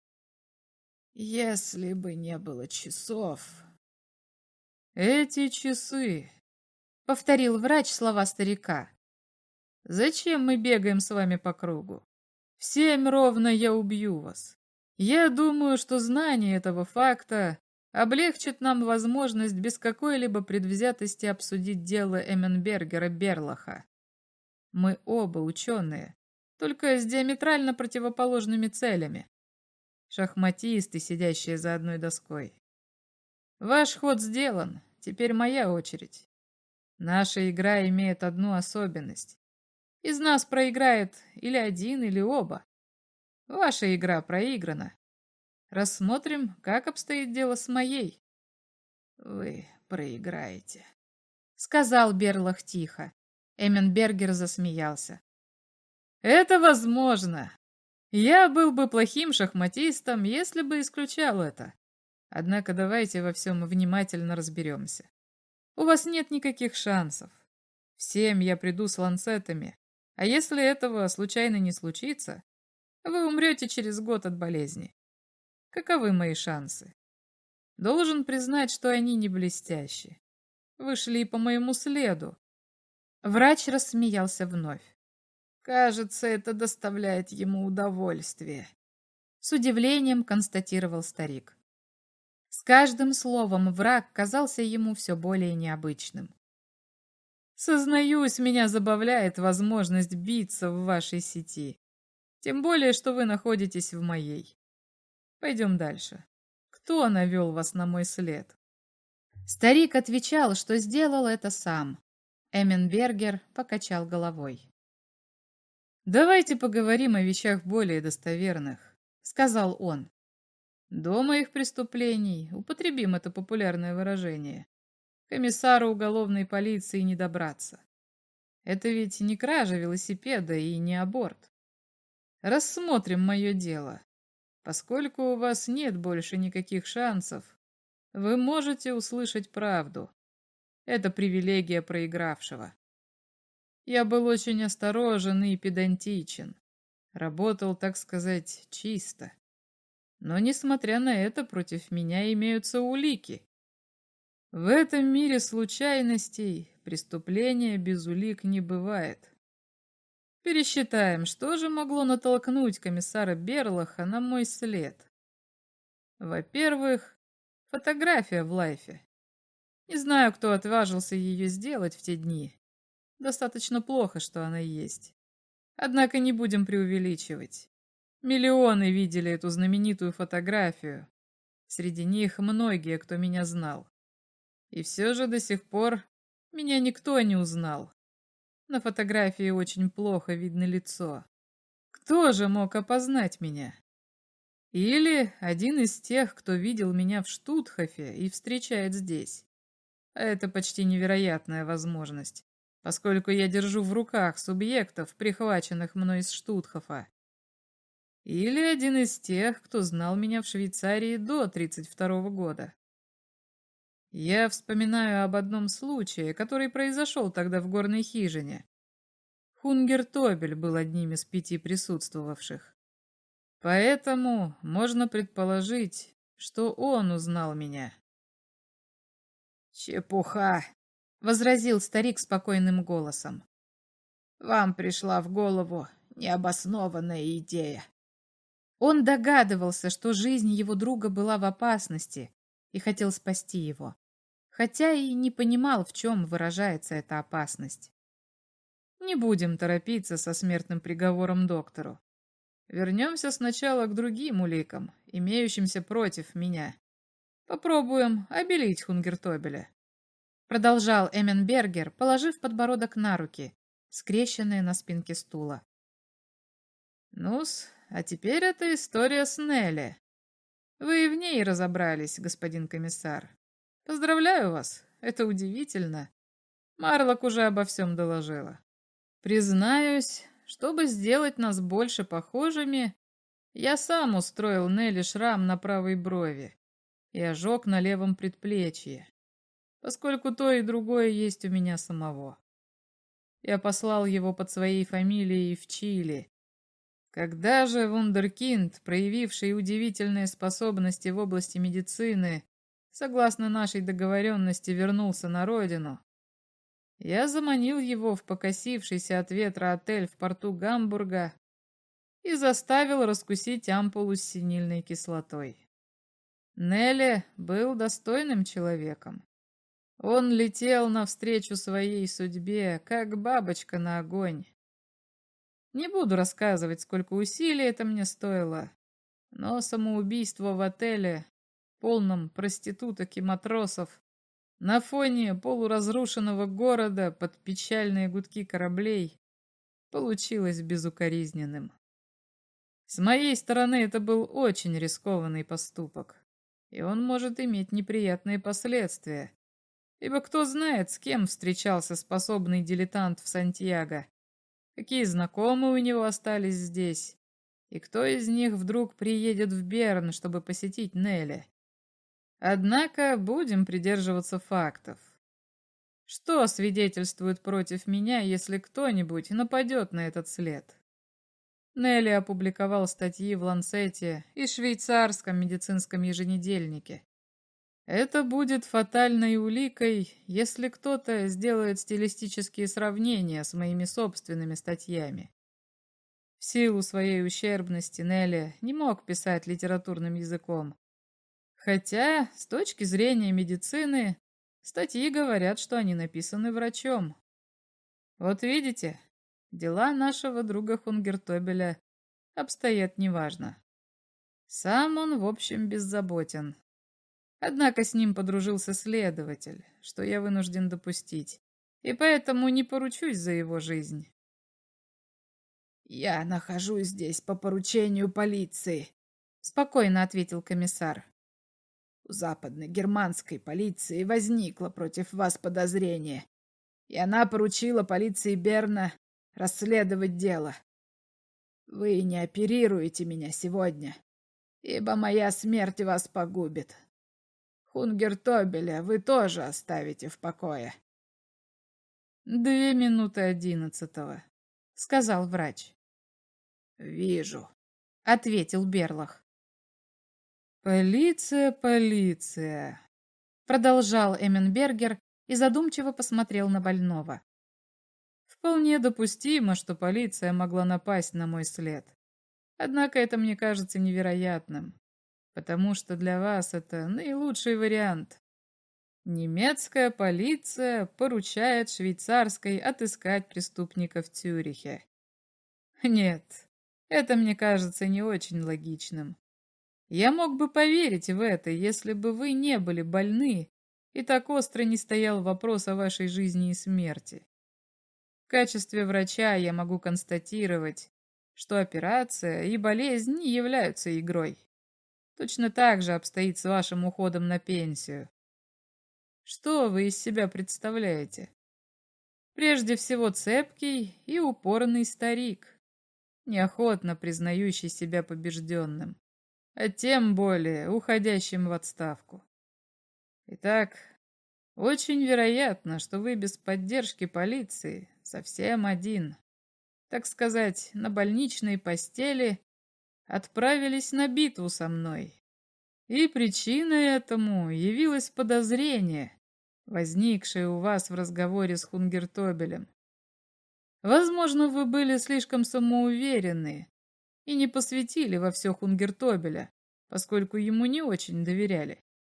Если бы не было часов...» «Эти часы...» — повторил врач слова старика. «Зачем мы бегаем с вами по кругу? В семь ровно я убью вас. Я думаю, что знание этого факта облегчит нам возможность без какой-либо предвзятости обсудить дело Эмменбергера Берлаха. Мы оба ученые, только с диаметрально противоположными целями. Шахматисты, сидящие за одной доской. Ваш ход сделан, теперь моя очередь. Наша игра имеет одну особенность. Из нас проиграет или один, или оба. Ваша игра проиграна. Рассмотрим, как обстоит дело с моей. Вы проиграете, — сказал Берлах тихо. Эмменбергер засмеялся. Это возможно. Я был бы плохим шахматистом, если бы исключал это. Однако давайте во всем внимательно разберемся. У вас нет никаких шансов. Всем я приду с ланцетами, а если этого случайно не случится, вы умрете через год от болезни. Каковы мои шансы? Должен признать, что они не блестящие. Вы шли по моему следу. Врач рассмеялся вновь. Кажется, это доставляет ему удовольствие. С удивлением констатировал старик. С каждым словом враг казался ему все более необычным. Сознаюсь, меня забавляет возможность биться в вашей сети. Тем более, что вы находитесь в моей. Пойдем дальше. Кто навел вас на мой след? Старик отвечал, что сделал это сам. Эмменбергер покачал головой. «Давайте поговорим о вещах более достоверных», — сказал он. «До моих преступлений, употребим это популярное выражение, комиссару уголовной полиции не добраться. Это ведь не кража велосипеда и не аборт. Рассмотрим мое дело. Поскольку у вас нет больше никаких шансов, вы можете услышать правду. Это привилегия проигравшего. Я был очень осторожен и педантичен. Работал, так сказать, чисто. Но, несмотря на это, против меня имеются улики. В этом мире случайностей преступления без улик не бывает. Пересчитаем, что же могло натолкнуть комиссара Берлаха на мой след. Во-первых, фотография в лайфе. Не знаю, кто отважился ее сделать в те дни. Достаточно плохо, что она есть. Однако не будем преувеличивать. Миллионы видели эту знаменитую фотографию. Среди них многие, кто меня знал. И все же до сих пор меня никто не узнал. На фотографии очень плохо видно лицо. Кто же мог опознать меня? Или один из тех, кто видел меня в Штутхофе и встречает здесь. А это почти невероятная возможность, поскольку я держу в руках субъектов, прихваченных мной из Штутхофа. Или один из тех, кто знал меня в Швейцарии до тридцать второго года. Я вспоминаю об одном случае, который произошел тогда в горной хижине. Хунгер Тобель был одним из пяти присутствовавших. Поэтому можно предположить, что он узнал меня. «Чепуха!» — возразил старик спокойным голосом. «Вам пришла в голову необоснованная идея». Он догадывался, что жизнь его друга была в опасности, и хотел спасти его, хотя и не понимал, в чем выражается эта опасность. Не будем торопиться со смертным приговором доктору. Вернемся сначала к другим уликам, имеющимся против меня. Попробуем обелить Хунгертобеля. Продолжал Эмменбергер, положив подбородок на руки, скрещенные на спинке стула. Ну-с, а теперь эта история с Нелли. Вы и в ней разобрались, господин комиссар. Поздравляю вас, это удивительно. Марлок уже обо всем доложила. Признаюсь, чтобы сделать нас больше похожими, я сам устроил Нелли шрам на правой брови и ожог на левом предплечье, поскольку то и другое есть у меня самого. Я послал его под своей фамилией в Чили. Когда же вундеркинд, проявивший удивительные способности в области медицины, согласно нашей договоренности, вернулся на родину, я заманил его в покосившийся от ветра отель в порту Гамбурга и заставил раскусить ампулу с синильной кислотой. Нелли был достойным человеком. Он летел навстречу своей судьбе, как бабочка на огонь. Не буду рассказывать, сколько усилий это мне стоило, но самоубийство в отеле, полном проституток и матросов, на фоне полуразрушенного города под печальные гудки кораблей получилось безукоризненным. С моей стороны это был очень рискованный поступок, и он может иметь неприятные последствия, ибо кто знает, с кем встречался способный дилетант в Сантьяго, какие знакомые у него остались здесь, и кто из них вдруг приедет в Берн, чтобы посетить Нелли. Однако будем придерживаться фактов. Что свидетельствует против меня, если кто-нибудь нападет на этот след? Нелли опубликовал статьи в Ланцете и швейцарском медицинском еженедельнике. Это будет фатальной уликой, если кто-то сделает стилистические сравнения с моими собственными статьями. В силу своей ущербности Нелли не мог писать литературным языком. Хотя, с точки зрения медицины, статьи говорят, что они написаны врачом. Вот видите, дела нашего друга Хунгертобеля обстоят неважно. Сам он, в общем, беззаботен. Однако с ним подружился следователь, что я вынужден допустить, и поэтому не поручусь за его жизнь. «Я нахожусь здесь по поручению полиции», — спокойно ответил комиссар. «У западной германской полиции возникло против вас подозрение, и она поручила полиции Берна расследовать дело. Вы не оперируете меня сегодня, ибо моя смерть вас погубит. Хунгертобеля вы тоже оставите в покое». «Две минуты одиннадцатого», — сказал врач. «Вижу», — ответил Берлах. «Полиция, полиция», — продолжал Эмменбергер и задумчиво посмотрел на больного. «Вполне допустимо, что полиция могла напасть на мой след. Однако это мне кажется невероятным, потому что для вас это наилучший вариант. Немецкая полиция поручает швейцарской отыскать преступника в Цюрихе. Нет, это мне кажется не очень логичным. Я мог бы поверить в это, если бы вы не были больны, и так остро не стоял вопрос о вашей жизни и смерти. В качестве врача я могу констатировать, что операция и болезнь не являются игрой. Точно так же обстоит с вашим уходом на пенсию. Что вы из себя представляете? Прежде всего цепкий и упорный старик, неохотно признающий себя побежденным, а тем более уходящим в отставку. Итак, очень вероятно, что вы без поддержки полиции совсем один, так сказать, на больничной постели, отправились на битву со мной. И причиной этому явилось подозрение, возникшее у вас в разговоре с Хунгертобелем. Возможно, вы были слишком самоуверенны и не посвятили во все Хунгертобеля, поскольку ему не очень доверяли.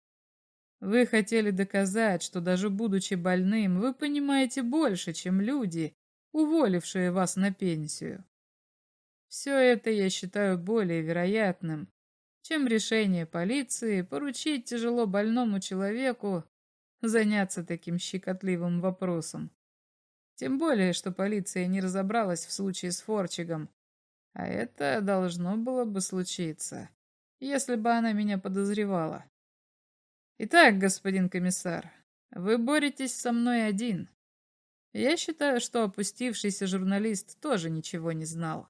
Вы хотели доказать, что даже будучи больным, вы понимаете больше, чем люди, уволившие вас на пенсию. Все это я считаю более вероятным, чем решение полиции поручить тяжело больному человеку заняться таким щекотливым вопросом. Тем более, что полиция не разобралась в случае с Форчигом, а это должно было бы случиться, если бы она меня подозревала. Итак, господин комиссар, вы боретесь со мной один. Я считаю, что опустившийся журналист тоже ничего не знал.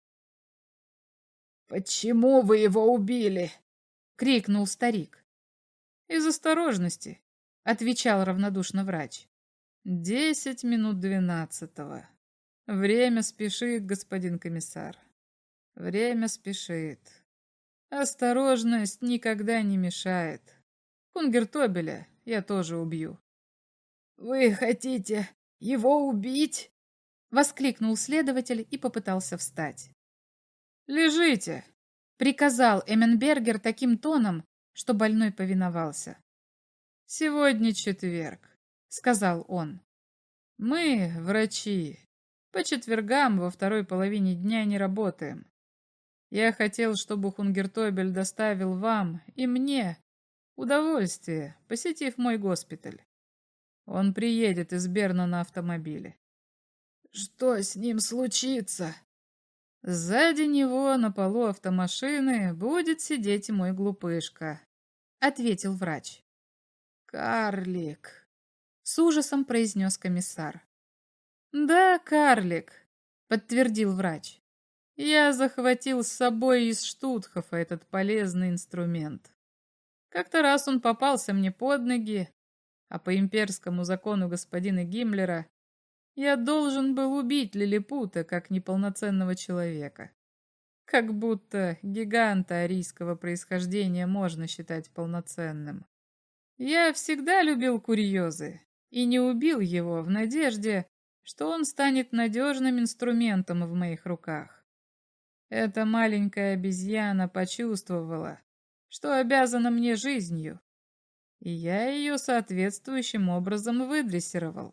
«Почему вы его убили?» — крикнул старик. «Из осторожности», — отвечал равнодушно врач. «Десять минут двенадцатого. Время спешит, господин комиссар. Время спешит. Осторожность никогда не мешает. Хунгертобеля я тоже убью». «Вы хотите его убить?» — воскликнул следователь и попытался встать. «Лежите!» — приказал Эмменбергер таким тоном, что больной повиновался. «Сегодня четверг», — сказал он. «Мы, врачи, по четвергам во второй половине дня не работаем. Я хотел, чтобы Хунгертобель доставил вам и мне удовольствие, посетив мой госпиталь. Он приедет из Берна на автомобиле. Что с ним случится? Сзади него на полу автомашины будет сидеть мой глупышка, ответил врач. Карлик, с ужасом произнес комиссар. Да, карлик, подтвердил врач. Я захватил с собой из Штутхофа этот полезный инструмент. Как-то раз он попался мне под ноги, а по имперскому закону господина Гиммлера я должен был убить лилипута как неполноценного человека. Как будто гиганта арийского происхождения можно считать полноценным. Я всегда любил курьезы и не убил его в надежде, что он станет надежным инструментом в моих руках. Эта маленькая обезьяна почувствовала, что обязана мне жизнью, и я ее соответствующим образом выдрессировал.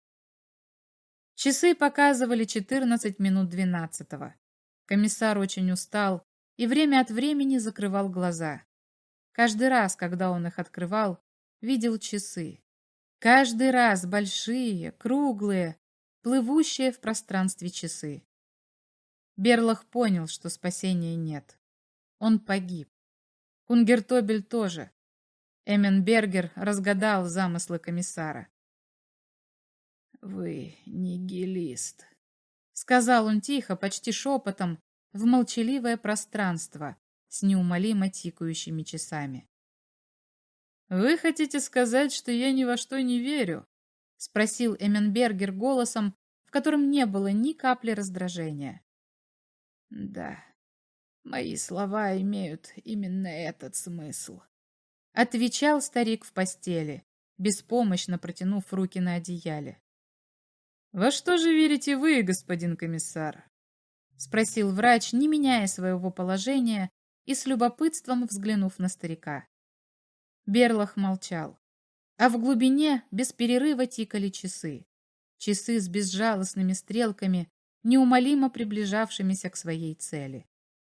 Часы показывали четырнадцать минут двенадцатого. Комиссар очень устал и время от времени закрывал глаза. Каждый раз, когда он их открывал, видел часы. Каждый раз большие, круглые, плывущие в пространстве часы. Берлах понял, что спасения нет. Он погиб. Кунгертобель тоже. Эмменбергер разгадал замыслы комиссара. «Вы нигилист», — сказал он тихо, почти шепотом, в молчаливое пространство с неумолимо тикающими часами. «Вы хотите сказать, что я ни во что не верю?» — спросил Эмменбергер голосом, в котором не было ни капли раздражения. «Да, мои слова имеют именно этот смысл», — отвечал старик в постели, беспомощно протянув руки на одеяле. «Во что же верите вы, господин комиссар?» — спросил врач, не меняя своего положения и с любопытством взглянув на старика. Берлах молчал, а в глубине без перерыва тикали часы. Часы с безжалостными стрелками, неумолимо приближавшимися к своей цели.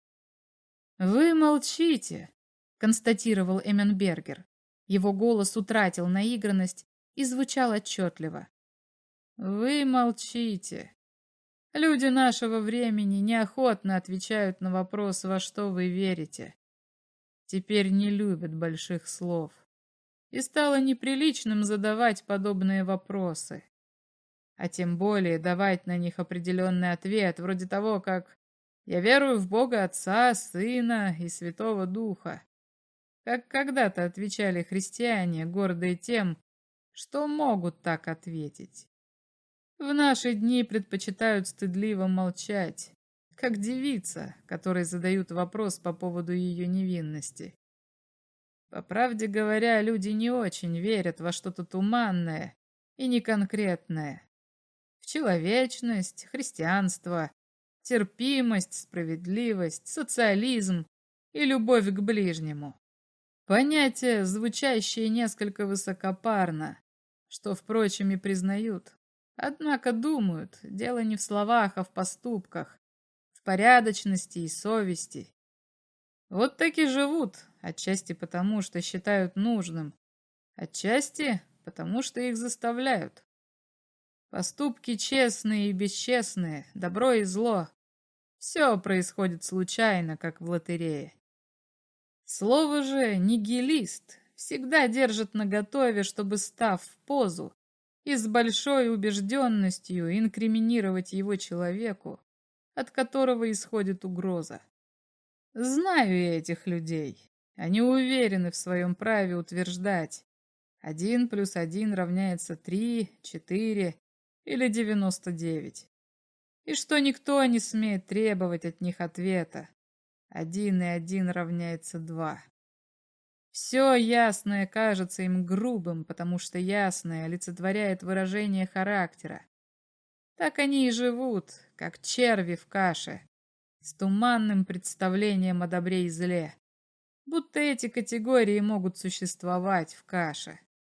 «Вы молчите», — констатировал Эмменбергер. Его голос утратил наигранность и звучал отчетливо. «Вы молчите. Люди нашего времени неохотно отвечают на вопрос, во что вы верите. Теперь не любят больших слов. И стало неприличным задавать подобные вопросы. А тем более давать на них определенный ответ, вроде того, как «Я верую в Бога Отца, Сына и Святого Духа», как когда-то отвечали христиане, гордые тем, что могут так ответить. В наши дни предпочитают стыдливо молчать, как девица, которой задают вопрос по поводу ее невинности. По правде говоря, люди не очень верят во что-то туманное и неконкретное. В человечность, христианство, терпимость, справедливость, социализм и любовь к ближнему. Понятия, звучащие несколько высокопарно, что, впрочем, и признают. Однако думают, дело не в словах, а в поступках, в порядочности и совести. Вот так и живут, отчасти потому, что считают нужным, отчасти потому, что их заставляют. Поступки честные и бесчестные, добро и зло — все происходит случайно, как в лотерее. Слово же «нигилист» всегда держит наготове, чтобы, став в позу, и с большой убежденностью инкриминировать его человеку, от которого исходит угроза. Знаю я этих людей. Они уверены в своем праве утверждать: один плюс один равняется три, четыре или девяносто девять. И что никто не смеет требовать от них ответа: один и один равняется два. Все ясное кажется им грубым, потому что ясное олицетворяет выражение характера. Так они и живут, как черви в каше, с туманным представлением о добре и зле, будто эти категории могут существовать в каше.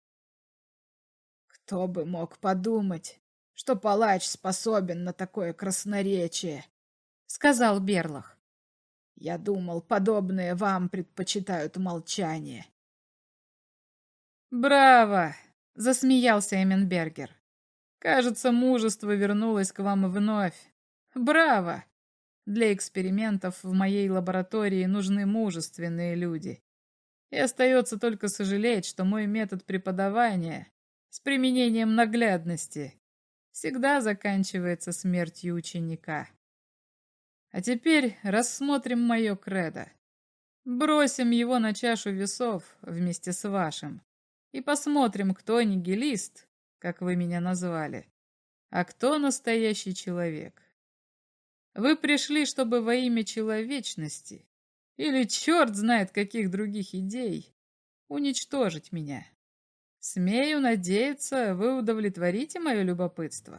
«Кто бы мог подумать, что палач способен на такое красноречие», — сказал Берлах. «Я думал, подобные вам предпочитают молчание». «Браво!» Засмеялся Эмменбергер. Кажется, мужество вернулось к вам вновь. Браво! Для экспериментов в моей лаборатории нужны мужественные люди. И остается только сожалеть, что мой метод преподавания с применением наглядности всегда заканчивается смертью ученика. А теперь рассмотрим мое кредо. Бросим его на чашу весов вместе с вашим и посмотрим, кто нигилист, как вы меня назвали, а кто настоящий человек. Вы пришли, чтобы во имя человечности или черт знает каких других идей уничтожить меня. Смею надеяться, вы удовлетворите мое любопытство.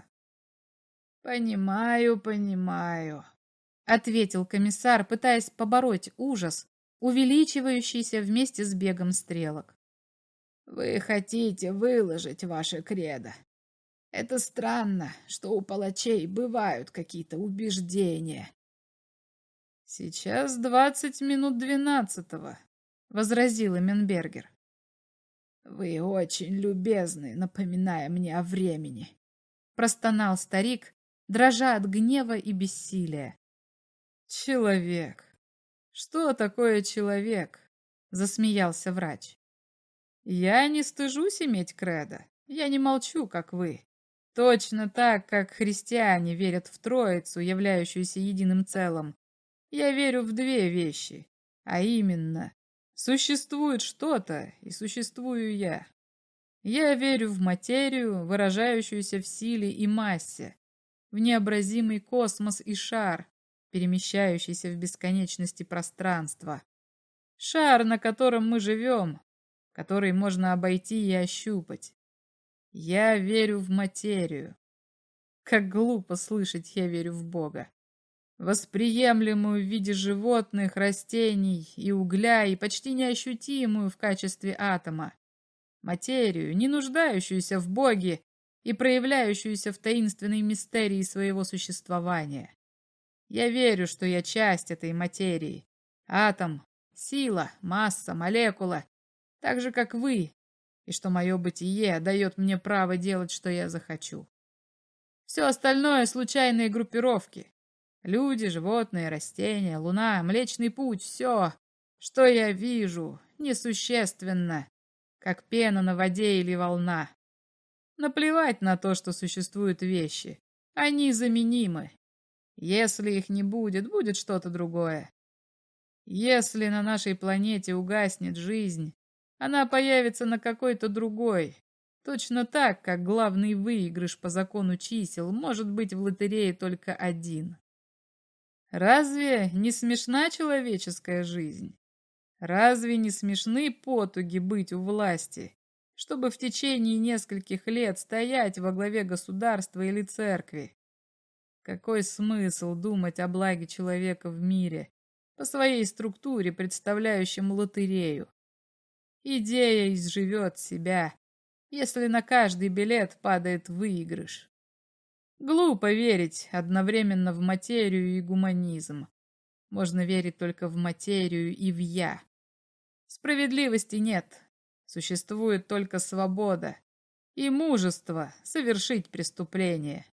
Понимаю, понимаю, ответил комиссар, пытаясь побороть ужас, увеличивающийся вместе с бегом стрелок. Вы хотите выложить ваше кредо. Это странно, что у палачей бывают какие-то убеждения. Сейчас двадцать минут двенадцатого, возразил Эмменбергер. Вы очень любезны, напоминая мне о времени, простонал старик, дрожа от гнева и бессилия. Человек. Что такое человек? Засмеялся врач. Я не стыжусь иметь кредо. Я не молчу, как вы. Точно так, как христиане верят в Троицу, являющуюся единым целым. Я верю в две вещи, а именно, существует что-то, и существую я. Я верю в материю, выражающуюся в силе и массе, в необразимый космос и шар, перемещающийся в бесконечности пространства. Шар, на котором мы живем, который можно обойти и ощупать. Я верю в материю. Как глупо слышать «я верю в Бога». Восприемлемую в виде животных, растений и угля, и почти неощутимую в качестве атома. Материю, не нуждающуюся в Боге и проявляющуюся в таинственной мистерии своего существования. Я верю, что я часть этой материи. Атом, сила, масса, молекула, так же, как вы, и что мое бытие дает мне право делать, что я захочу. Все остальное — случайные группировки. Люди, животные, растения, луна, Млечный Путь — все, что я вижу, несущественно, как пена на воде или волна. Наплевать на то, что существуют вещи. Они заменимы. Если их не будет, будет что-то другое. Если на нашей планете угаснет жизнь, она появится на какой-то другой. Точно так, как главный выигрыш по закону чисел может быть в лотерее только один. Разве не смешна человеческая жизнь? Разве не смешны потуги быть у власти, чтобы в течение нескольких лет стоять во главе государства или церкви? Какой смысл думать о благе человека в мире, по своей структуре, представляющем лотерею? Идея изживет себя, если на каждый билет падает выигрыш. Глупо верить одновременно в материю и гуманизм. Можно верить только в материю и в «я». Справедливости нет. Существует только свобода и мужество совершить преступление.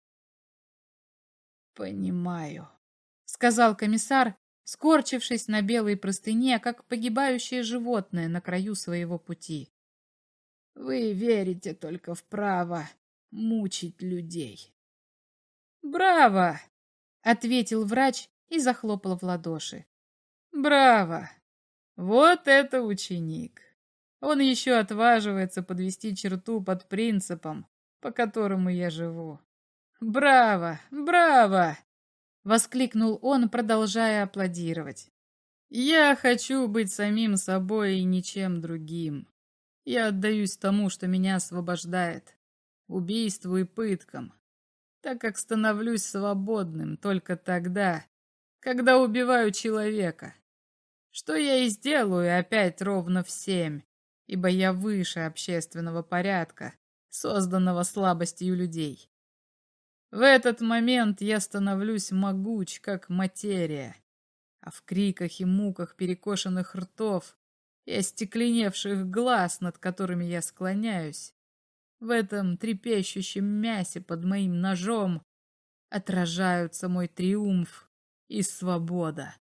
«Понимаю», — сказал комиссар, скорчившись на белой простыне, как погибающее животное на краю своего пути. «Вы верите только в право мучить людей». «Браво!» — ответил врач и захлопал в ладоши. «Браво! Вот это ученик! Он еще отваживается подвести черту под принципом, по которому я живу. Браво! Браво!» — воскликнул он, продолжая аплодировать. «Я хочу быть самим собой и ничем другим. Я отдаюсь тому, что меня освобождает, убийству и пыткам, так как становлюсь свободным только тогда, когда убиваю человека. Что я и сделаю опять ровно в семь, ибо я выше общественного порядка, созданного слабостью людей. В этот момент я становлюсь могуч, как материя, а в криках и муках перекошенных ртов и остекленевших глаз, над которыми я склоняюсь, в этом трепещущем мясе под моим ножом отражаются мой триумф и свобода.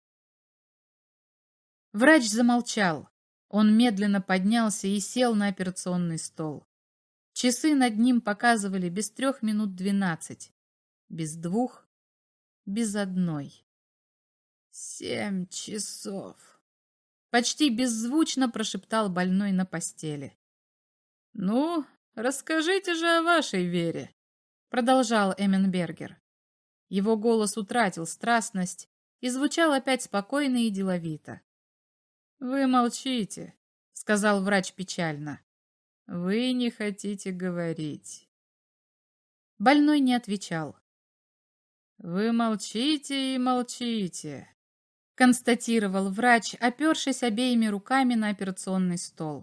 Врач замолчал. Он медленно поднялся и сел на операционный стол. Часы над ним показывали без трех минут двенадцать, без двух, без одной. «Семь часов», — почти беззвучно прошептал больной на постели. «Ну, расскажите же о вашей вере», — продолжал Эмменбергер. Его голос утратил страстность и звучал опять спокойно и деловито. «Вы молчите», — сказал врач печально. «Вы не хотите говорить». Больной не отвечал. «Вы молчите и молчите», — констатировал врач, опершись обеими руками на операционный стол.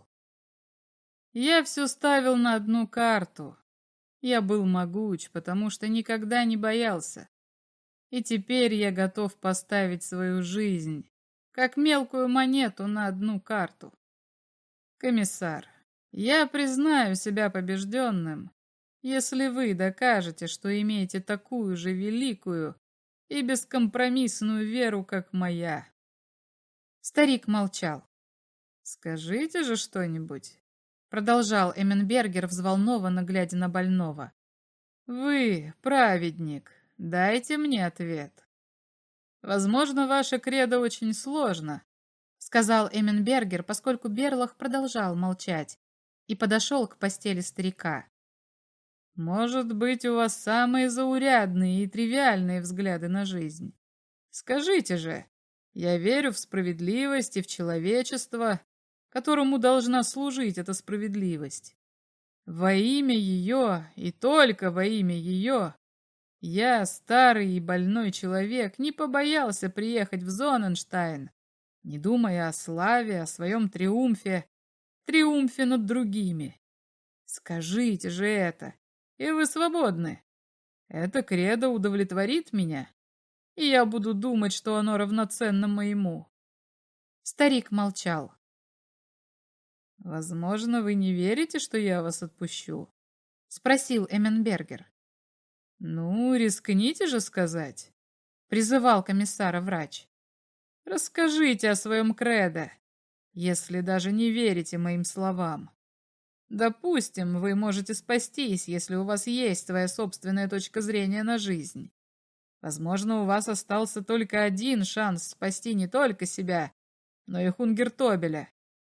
«Я все ставил на одну карту. Я был могуч, потому что никогда не боялся. И теперь я готов поставить свою жизнь, как мелкую монету, на одну карту. Комиссар, я признаю себя побежденным, если вы докажете, что имеете такую же великую и бескомпромиссную веру, как моя». Старик молчал. «Скажите же что-нибудь», — продолжал Эмменбергер, взволнованно глядя на больного. «Вы, праведник, дайте мне ответ. Возможно, ваше кредо очень сложно», — сказал Эмменбергер, поскольку Берлах продолжал молчать, и подошел к постели старика. «Может быть, у вас самые заурядные и тривиальные взгляды на жизнь. Скажите же, я верю в справедливость и в человечество, которому должна служить эта справедливость. Во имя ее, и только во имя ее, я, старый и больной человек, не побоялся приехать в Зонненштайн, не думая о славе, о своем триумфе, триумфе над другими. Скажите же это, и вы свободны. Это кредо удовлетворит меня, и я буду думать, что оно равноценно моему». Старик молчал. «Возможно, вы не верите, что я вас отпущу?» — спросил Эмменбергер. «Ну, рискните же сказать», — призывал комиссара врач. «Расскажите о своем кредо, если даже не верите моим словам. Допустим, вы можете спастись, если у вас есть своя собственная точка зрения на жизнь. Возможно, у вас остался только один шанс спасти не только себя, но и Хунгертобеля.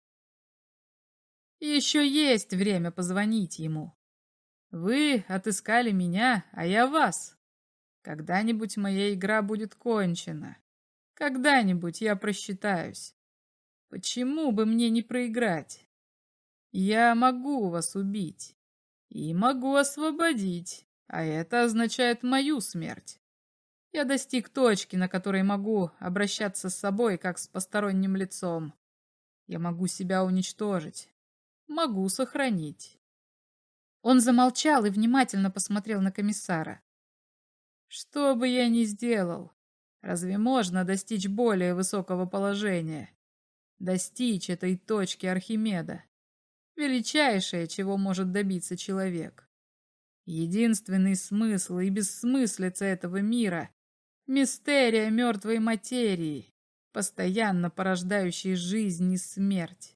И еще есть время позвонить ему. Вы отыскали меня, а я вас. Когда-нибудь моя игра будет кончена. Когда-нибудь я просчитаюсь. Почему бы мне не проиграть? Я могу вас убить и могу освободить, а это означает мою смерть. Я достиг точки, на которой могу обращаться с собой, как с посторонним лицом. Я могу себя уничтожить, могу сохранить». Он замолчал и внимательно посмотрел на комиссара. «Что бы я ни сделал, разве можно достичь более высокого положения? Достичь этой точки Архимеда? Величайшее, чего может добиться человек. Единственный смысл и бессмыслица этого мира — мистерия мертвой материи, постоянно порождающей жизнь и смерть.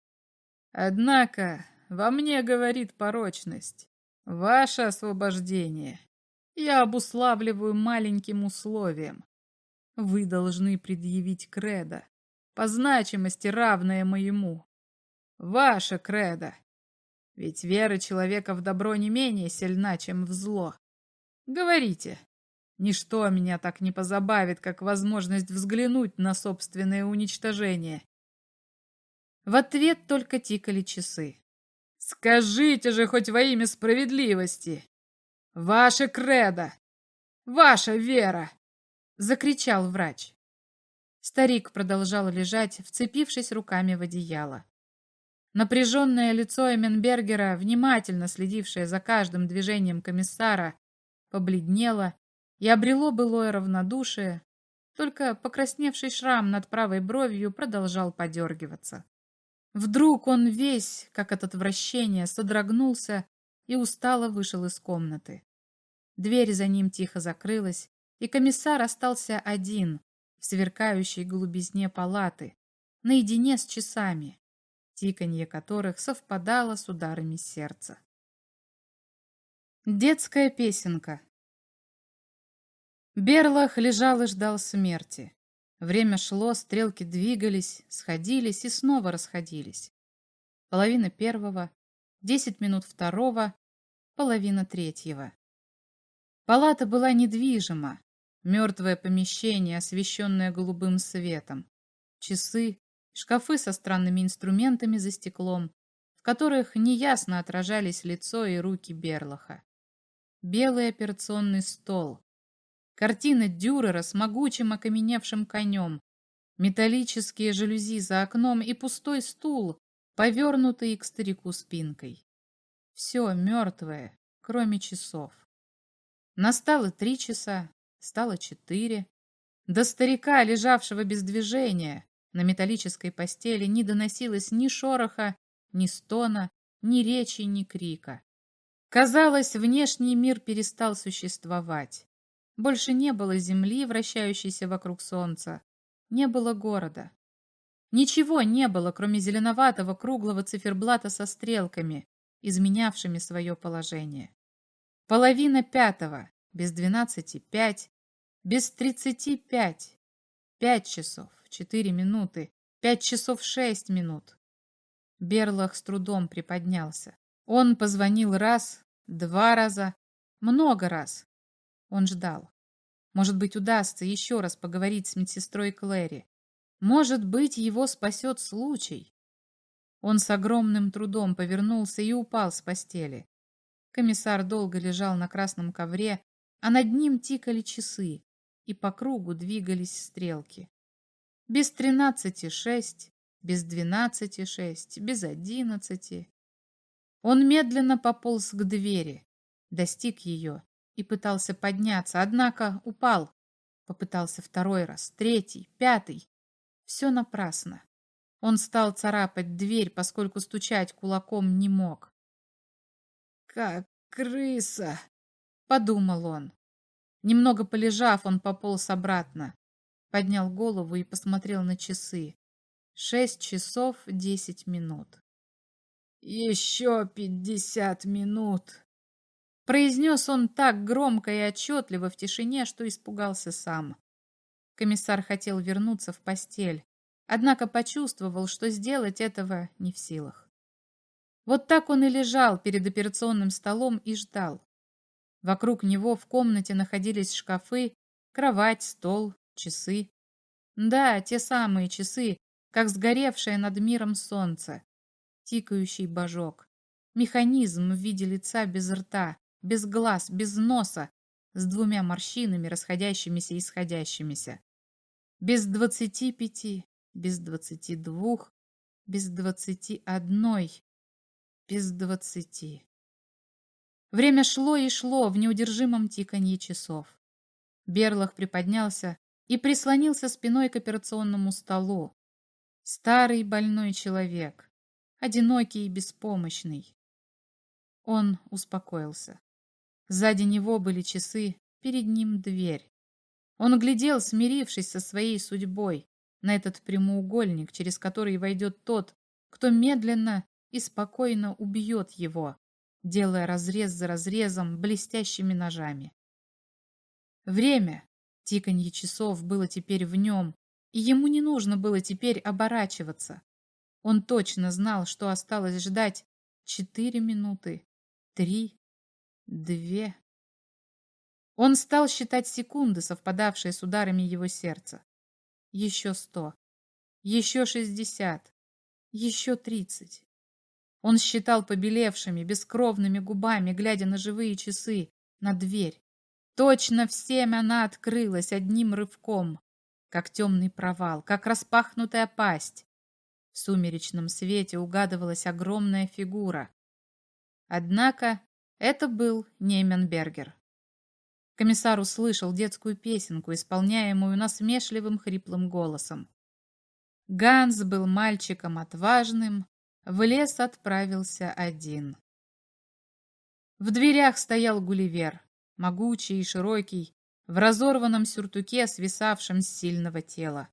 Однако во мне говорит порочность. Ваше освобождение я обуславливаю маленьким условием. Вы должны предъявить кредо, по значимости равное моему. Ваше кредо. Ведь вера человека в добро не менее сильна, чем в зло. Говорите. Ничто меня так не позабавит, как возможность взглянуть на собственное уничтожение». В ответ только тикали часы. «Скажите же хоть во имя справедливости! Ваше кредо! Ваша вера!» — закричал врач. Старик продолжал лежать, вцепившись руками в одеяло. Напряженное лицо Эмменбергера, внимательно следившее за каждым движением комиссара, побледнело и обрело былое равнодушие, только покрасневший шрам над правой бровью продолжал подергиваться. Вдруг он весь, как от отвращения, содрогнулся и и устало вышел из комнаты. Дверь за ним тихо закрылась, и комиссар остался один в сверкающей голубизне палаты, наедине с часами, тиканье которых совпадало с ударами сердца. Детская песенка. Берлах лежал и ждал смерти. Время шло, стрелки двигались, сходились и снова расходились. Половина первого, десять минут второго, половина третьего. Палата была недвижима, мертвое помещение, освещенное голубым светом. Часы, шкафы со странными инструментами за стеклом, в которых неясно отражались лицо и руки Берлаха. Белый операционный стол. Картина Дюрера с могучим окаменевшим конем. Металлические жалюзи за окном и пустой стул, повернутый к старику спинкой. Все мертвое, кроме часов. Настало три часа, стало четыре. До старика, лежавшего без движения, на металлической постели не доносилось ни шороха, ни стона, ни речи, ни крика. Казалось, внешний мир перестал существовать. Больше не было земли, вращающейся вокруг солнца. Не было города. Ничего не было, кроме зеленоватого круглого циферблата со стрелками, изменявшими свое положение. Половина пятого, без двенадцати пять, без тридцати пять, пять часов, четыре минуты, пять часов шесть минут. Берлах с трудом приподнялся. Он позвонил раз, два раза, много раз. Он ждал. Может быть, удастся еще раз поговорить с медсестрой Клэри. Может быть, его спасет случай. Он с огромным трудом повернулся и упал с постели. Комиссар долго лежал на красном ковре, а над ним тикали часы, и по кругу двигались стрелки. Без тринадцати шесть, без двенадцати шесть, без одиннадцати. Он медленно пополз к двери, достиг ее и пытался подняться, однако упал. Попытался второй раз, третий, пятый. Все напрасно. Он стал царапать дверь, поскольку стучать кулаком не мог. «Как крыса!» — подумал он. Немного полежав, он пополз обратно. Поднял голову и посмотрел на часы. Шесть часов десять минут. «Еще пятьдесят минут!» Произнес он так громко и отчетливо в тишине, что испугался сам. Комиссар хотел вернуться в постель, однако почувствовал, что сделать этого не в силах. Вот так он и лежал перед операционным столом и ждал. Вокруг него в комнате находились шкафы, кровать, стол, часы. Да, те самые часы, как сгоревшее над миром солнце. Тикающий божок. Механизм в виде лица без рта, без глаз, без носа, с двумя морщинами, расходящимися и сходящимися. Без двадцати пяти, без двадцати двух, без двадцати одной, без двадцати. Время шло и шло в неудержимом тиканье часов. Берлах приподнялся и прислонился спиной к операционному столу. Старый больной человек, одинокий и беспомощный. Он успокоился. Сзади него были часы, перед ним дверь. Он глядел, смирившись со своей судьбой, на этот прямоугольник, через который войдет тот, кто медленно и спокойно убьет его, делая разрез за разрезом блестящими ножами. Время, тиканье часов, было теперь в нем, и ему не нужно было теперь оборачиваться. Он точно знал, что осталось ждать четыре минуты, три, две. Он стал считать секунды, совпадавшие с ударами его сердца. Еще сто, еще шестьдесят, еще тридцать. Он считал побелевшими, бескровными губами, глядя на живые часы, на дверь. Точно в семь она открылась одним рывком, как темный провал, как распахнутая пасть. В сумеречном свете угадывалась огромная фигура. Однако это был Нейменбергер. Комиссар услышал детскую песенку, исполняемую насмешливым хриплым голосом. Ганс был мальчиком отважным, в лес отправился один. В дверях стоял Гулливер, могучий и широкий, в разорванном сюртуке, свисавшем с сильного тела.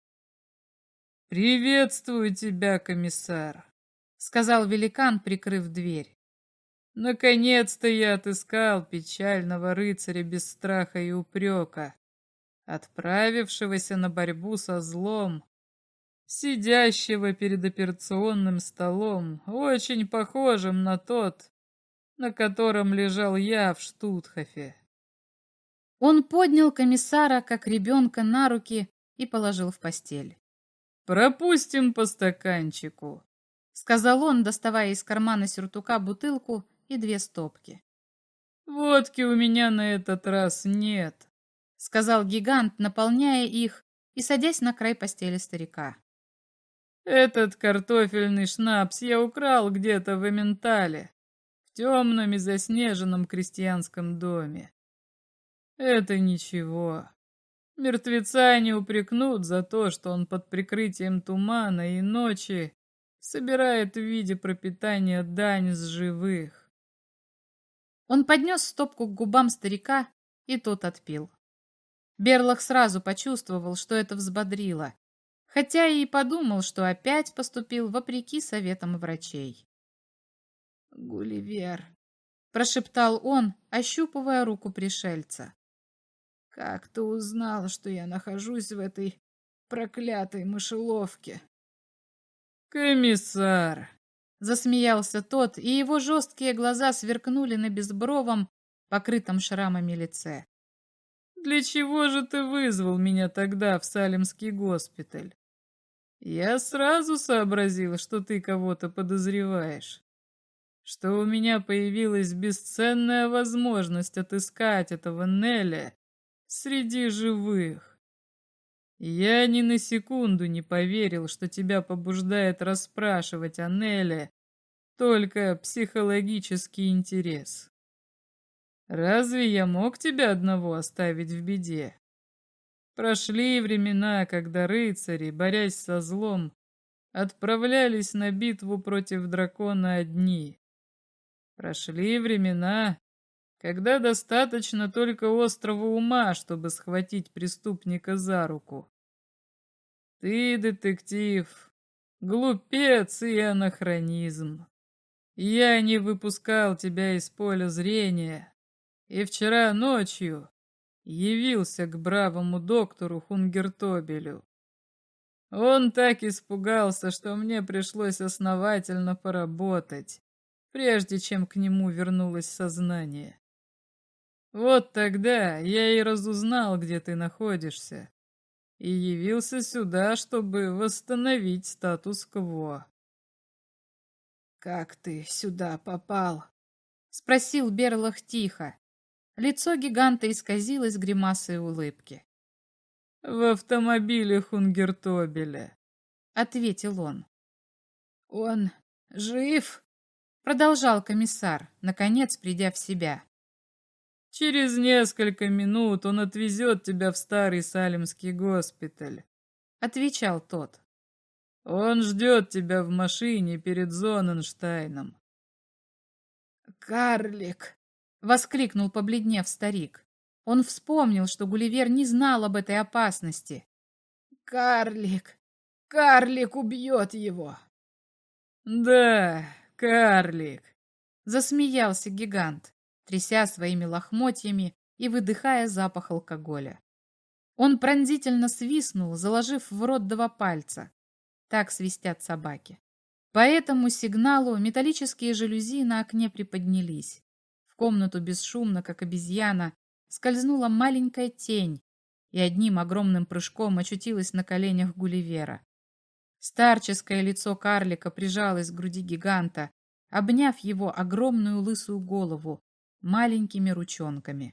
«Приветствую тебя, комиссар», — сказал великан, прикрыв дверь. «Наконец-то я отыскал печального рыцаря без страха и упрека, отправившегося на борьбу со злом, сидящего перед операционным столом, очень похожим на тот, на котором лежал я в Штутхофе». Он поднял комиссара, как ребенка, на руки и положил в постель. «Пропустим по стаканчику», — сказал он, доставая из кармана сюртука бутылку и две стопки. «Водки у меня на этот раз нет», — сказал гигант, наполняя их и садясь на край постели старика. «Этот картофельный шнапс я украл где-то в Эмментале, в темном и заснеженном крестьянском доме. Это ничего. Мертвеца не упрекнут за то, что он под прикрытием тумана и ночи собирает в виде пропитания дань с живых». Он поднес стопку к губам старика, и тот отпил. Берлах сразу почувствовал, что это взбодрило, хотя и подумал, что опять поступил вопреки советам врачей. «Гулливер», — прошептал он, ощупывая руку пришельца. «Как ты узнал, что я нахожусь в этой проклятой мышеловке?» «Комиссар!» — засмеялся тот, и его жесткие глаза сверкнули на безбровом, покрытом шрамами лице. «Для чего же ты вызвал меня тогда в Салемский госпиталь? Я сразу сообразил, что ты кого-то подозреваешь, что у меня появилась бесценная возможность отыскать этого Неля среди живых. Я ни на секунду не поверил, что тебя побуждает расспрашивать о Неле только психологический интерес. Разве я мог тебя одного оставить в беде? Прошли времена, когда рыцари, борясь со злом, отправлялись на битву против дракона одни. Прошли времена, когда достаточно только острого ума, чтобы схватить преступника за руку. Ты, детектив, глупец и анахронизм. Я не выпускал тебя из поля зрения, и вчера ночью явился к бравому доктору Хунгертобелю. Он так испугался, что мне пришлось основательно поработать, прежде чем к нему вернулось сознание. Вот тогда я и разузнал, где ты находишься, и явился сюда, чтобы восстановить статус-кво. «Как ты сюда попал?» — спросил Берлах тихо. Лицо гиганта исказилось гримасой улыбки. «В автомобиле Хунгертобеля», — ответил он. «Он жив?» — продолжал комиссар, наконец придя в себя. «Через несколько минут он отвезет тебя в старый Салемский госпиталь», — отвечал тот. «Он ждет тебя в машине перед Зоненштайном». «Карлик!» — воскликнул, побледнев старик. Он вспомнил, что Гулливер не знал об этой опасности. «Карлик! Карлик убьет его!» «Да, карлик!» — засмеялся гигант, тряся своими лохмотьями и выдыхая запах алкоголя. Он пронзительно свистнул, заложив в рот два пальца. Так свистят собаки. По этому сигналу металлические жалюзи на окне приподнялись. В комнату бесшумно, как обезьяна, скользнула маленькая тень и одним огромным прыжком очутилась на коленях Гулливера. Старческое лицо карлика прижалось к груди гиганта, обняв его огромную лысую голову маленькими ручонками.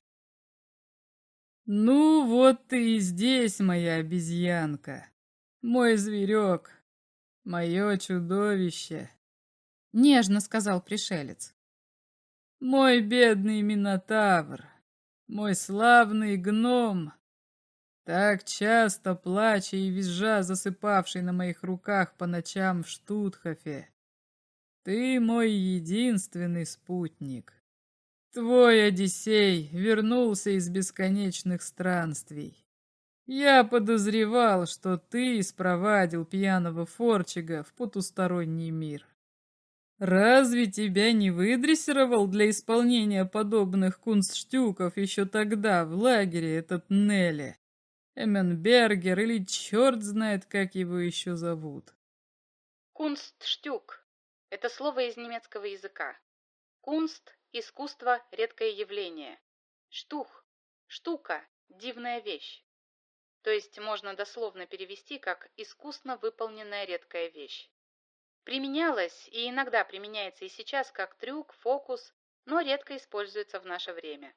«Ну вот ты и здесь, моя обезьянка, мой зверек, мое чудовище», — нежно сказал пришелец. «Мой бедный Минотавр, мой славный гном, так часто плача и визжа засыпавший на моих руках по ночам в Штутхофе. Ты мой единственный спутник. Твой Одиссей вернулся из бесконечных странствий. Я подозревал, что ты спровадил пьяного Форчига в потусторонний мир. Разве тебя не выдрессировал для исполнения подобных кунстштюков еще тогда в лагере этот Нелли? Эмменбергер или черт знает, как его еще зовут? Кунстштюк – это слово из немецкого языка. Кунст – искусство, редкое явление. Штух – штука, дивная вещь. То есть можно дословно перевести как «искусно выполненная редкая вещь». Применялось и иногда применяется и сейчас как трюк, фокус, но редко используется в наше время.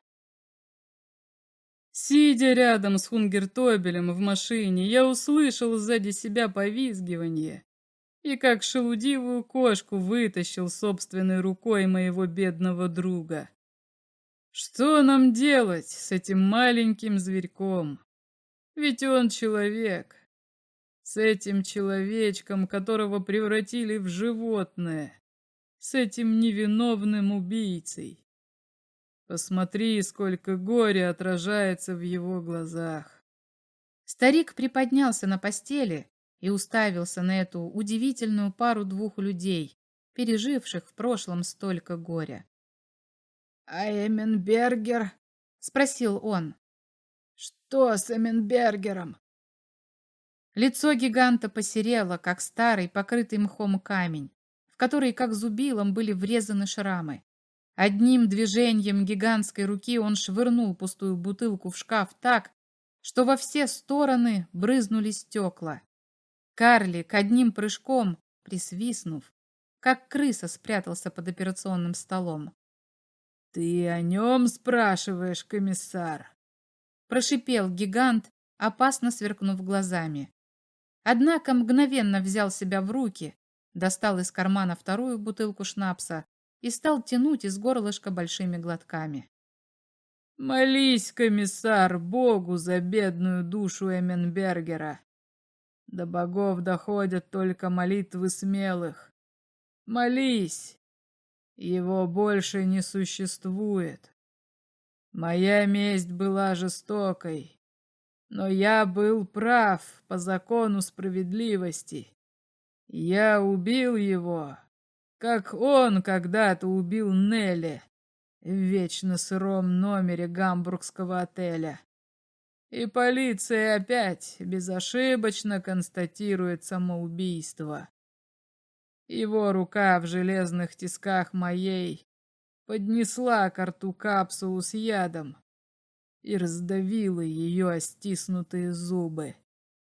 Сидя рядом с Хунгертобелем в машине, я услышал сзади себя повизгивание и как шелудивую кошку вытащил собственной рукой моего бедного друга. Что нам делать с этим маленьким зверьком? Ведь он человек. С этим человечком, которого превратили в животное. С этим невиновным убийцей. Посмотри, сколько горя отражается в его глазах. Старик приподнялся на постели и уставился на эту удивительную пару двух людей, переживших в прошлом столько горя. «А Эмменбергер?» — спросил он. «Что с Эмменбергером?» Лицо гиганта посерело, как старый, покрытый мхом камень, в который, как зубилом, были врезаны шрамы. Одним движением гигантской руки он швырнул пустую бутылку в шкаф так, что во все стороны брызнули стекла. Карлик одним прыжком, присвистнув, как крыса спрятался под операционным столом. «Ты о нем спрашиваешь, комиссар?» Прошипел гигант, опасно сверкнув глазами. Однако мгновенно взял себя в руки, достал из кармана вторую бутылку шнапса и стал тянуть из горлышка большими глотками. Молись, комиссар, Богу за бедную душу Эмменбергера. До богов доходят только молитвы смелых. Молись, его больше не существует. Моя месть была жестокой, но я был прав по закону справедливости. Я убил его, как он когда-то убил Нелли в вечно сыром номере гамбургского отеля. И полиция опять безошибочно констатирует самоубийство. Его рука в железных тисках моей поднесла к рту капсулу с ядом и раздавила ее о стиснутые зубы.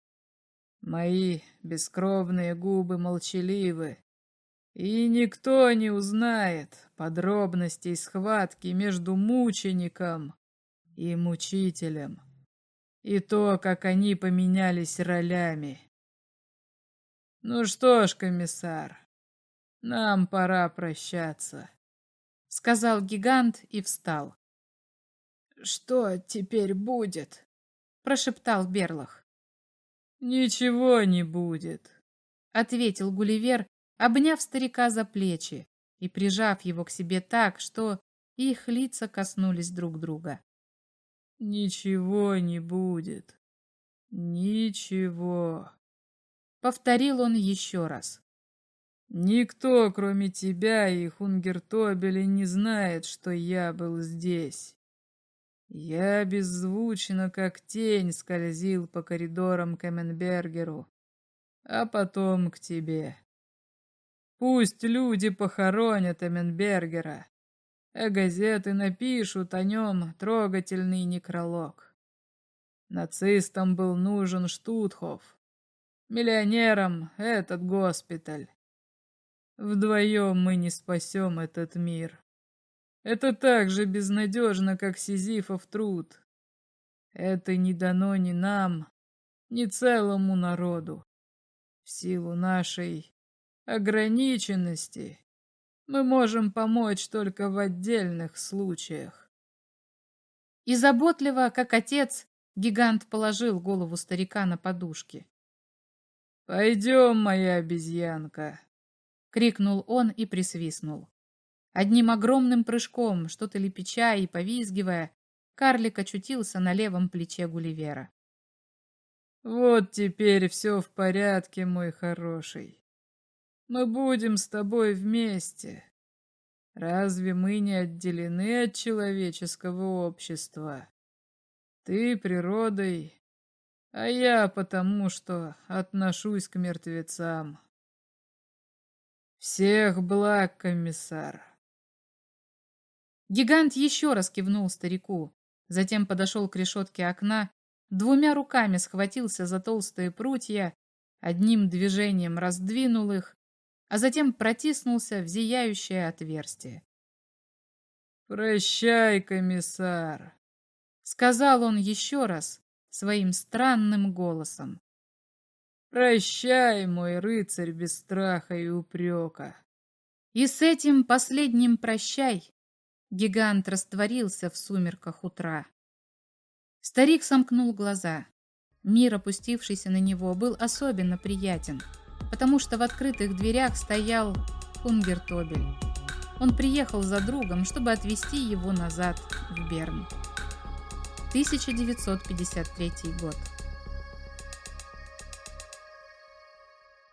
Мои бескровные губы молчаливы, и никто не узнает подробностей схватки между мучеником и мучителем, и то, как они поменялись ролями. Ну что ж, комиссар, нам пора прощаться, — сказал гигант и встал. «Что теперь будет?» — прошептал Берлах. «Ничего не будет», — ответил Гулливер, обняв старика за плечи и прижав его к себе так, что их лица коснулись друг друга. «Ничего не будет. Ничего», — повторил он еще раз. «Никто, кроме тебя и Хунгертобеля, не знает, что я был здесь. Я беззвучно, как тень, скользил по коридорам к Эмменбергеру, а потом к тебе. Пусть люди похоронят Эмменбергера, а газеты напишут о нем трогательный некролог. Нацистам был нужен Штутхоф, миллионерам этот госпиталь. Вдвоем мы не спасем этот мир. Это так же безнадежно, как Сизифов труд. Это не дано ни нам, ни целому народу. В силу нашей ограниченности мы можем помочь только в отдельных случаях. И заботливо, как отец, гигант положил голову старика на подушки. «Пойдем, моя обезьянка!» — крикнул он и присвистнул. Одним огромным прыжком, что-то лепеча и повизгивая, карлик очутился на левом плече Гулливера. «Вот теперь все в порядке, мой хороший. Мы будем с тобой вместе. Разве мы не отделены от человеческого общества? Ты природой, а я потому, что отношусь к мертвецам. Всех благ, комиссар!» Гигант еще раз кивнул старику, затем подошел к решетке окна, двумя руками схватился за толстые прутья, одним движением раздвинул их, а затем протиснулся в зияющее отверстие. «Прощай, комиссар», — сказал он еще раз своим странным голосом. «Прощай, мой рыцарь без страха и упрека». И с этим последним «прощай» гигант растворился в сумерках утра. Старик сомкнул глаза. Мир, опустившийся на него, был особенно приятен, потому что в открытых дверях стоял Хунгертобель. Он приехал за другом, чтобы отвезти его назад в Берн. тысяча девятьсот пятьдесят третий год.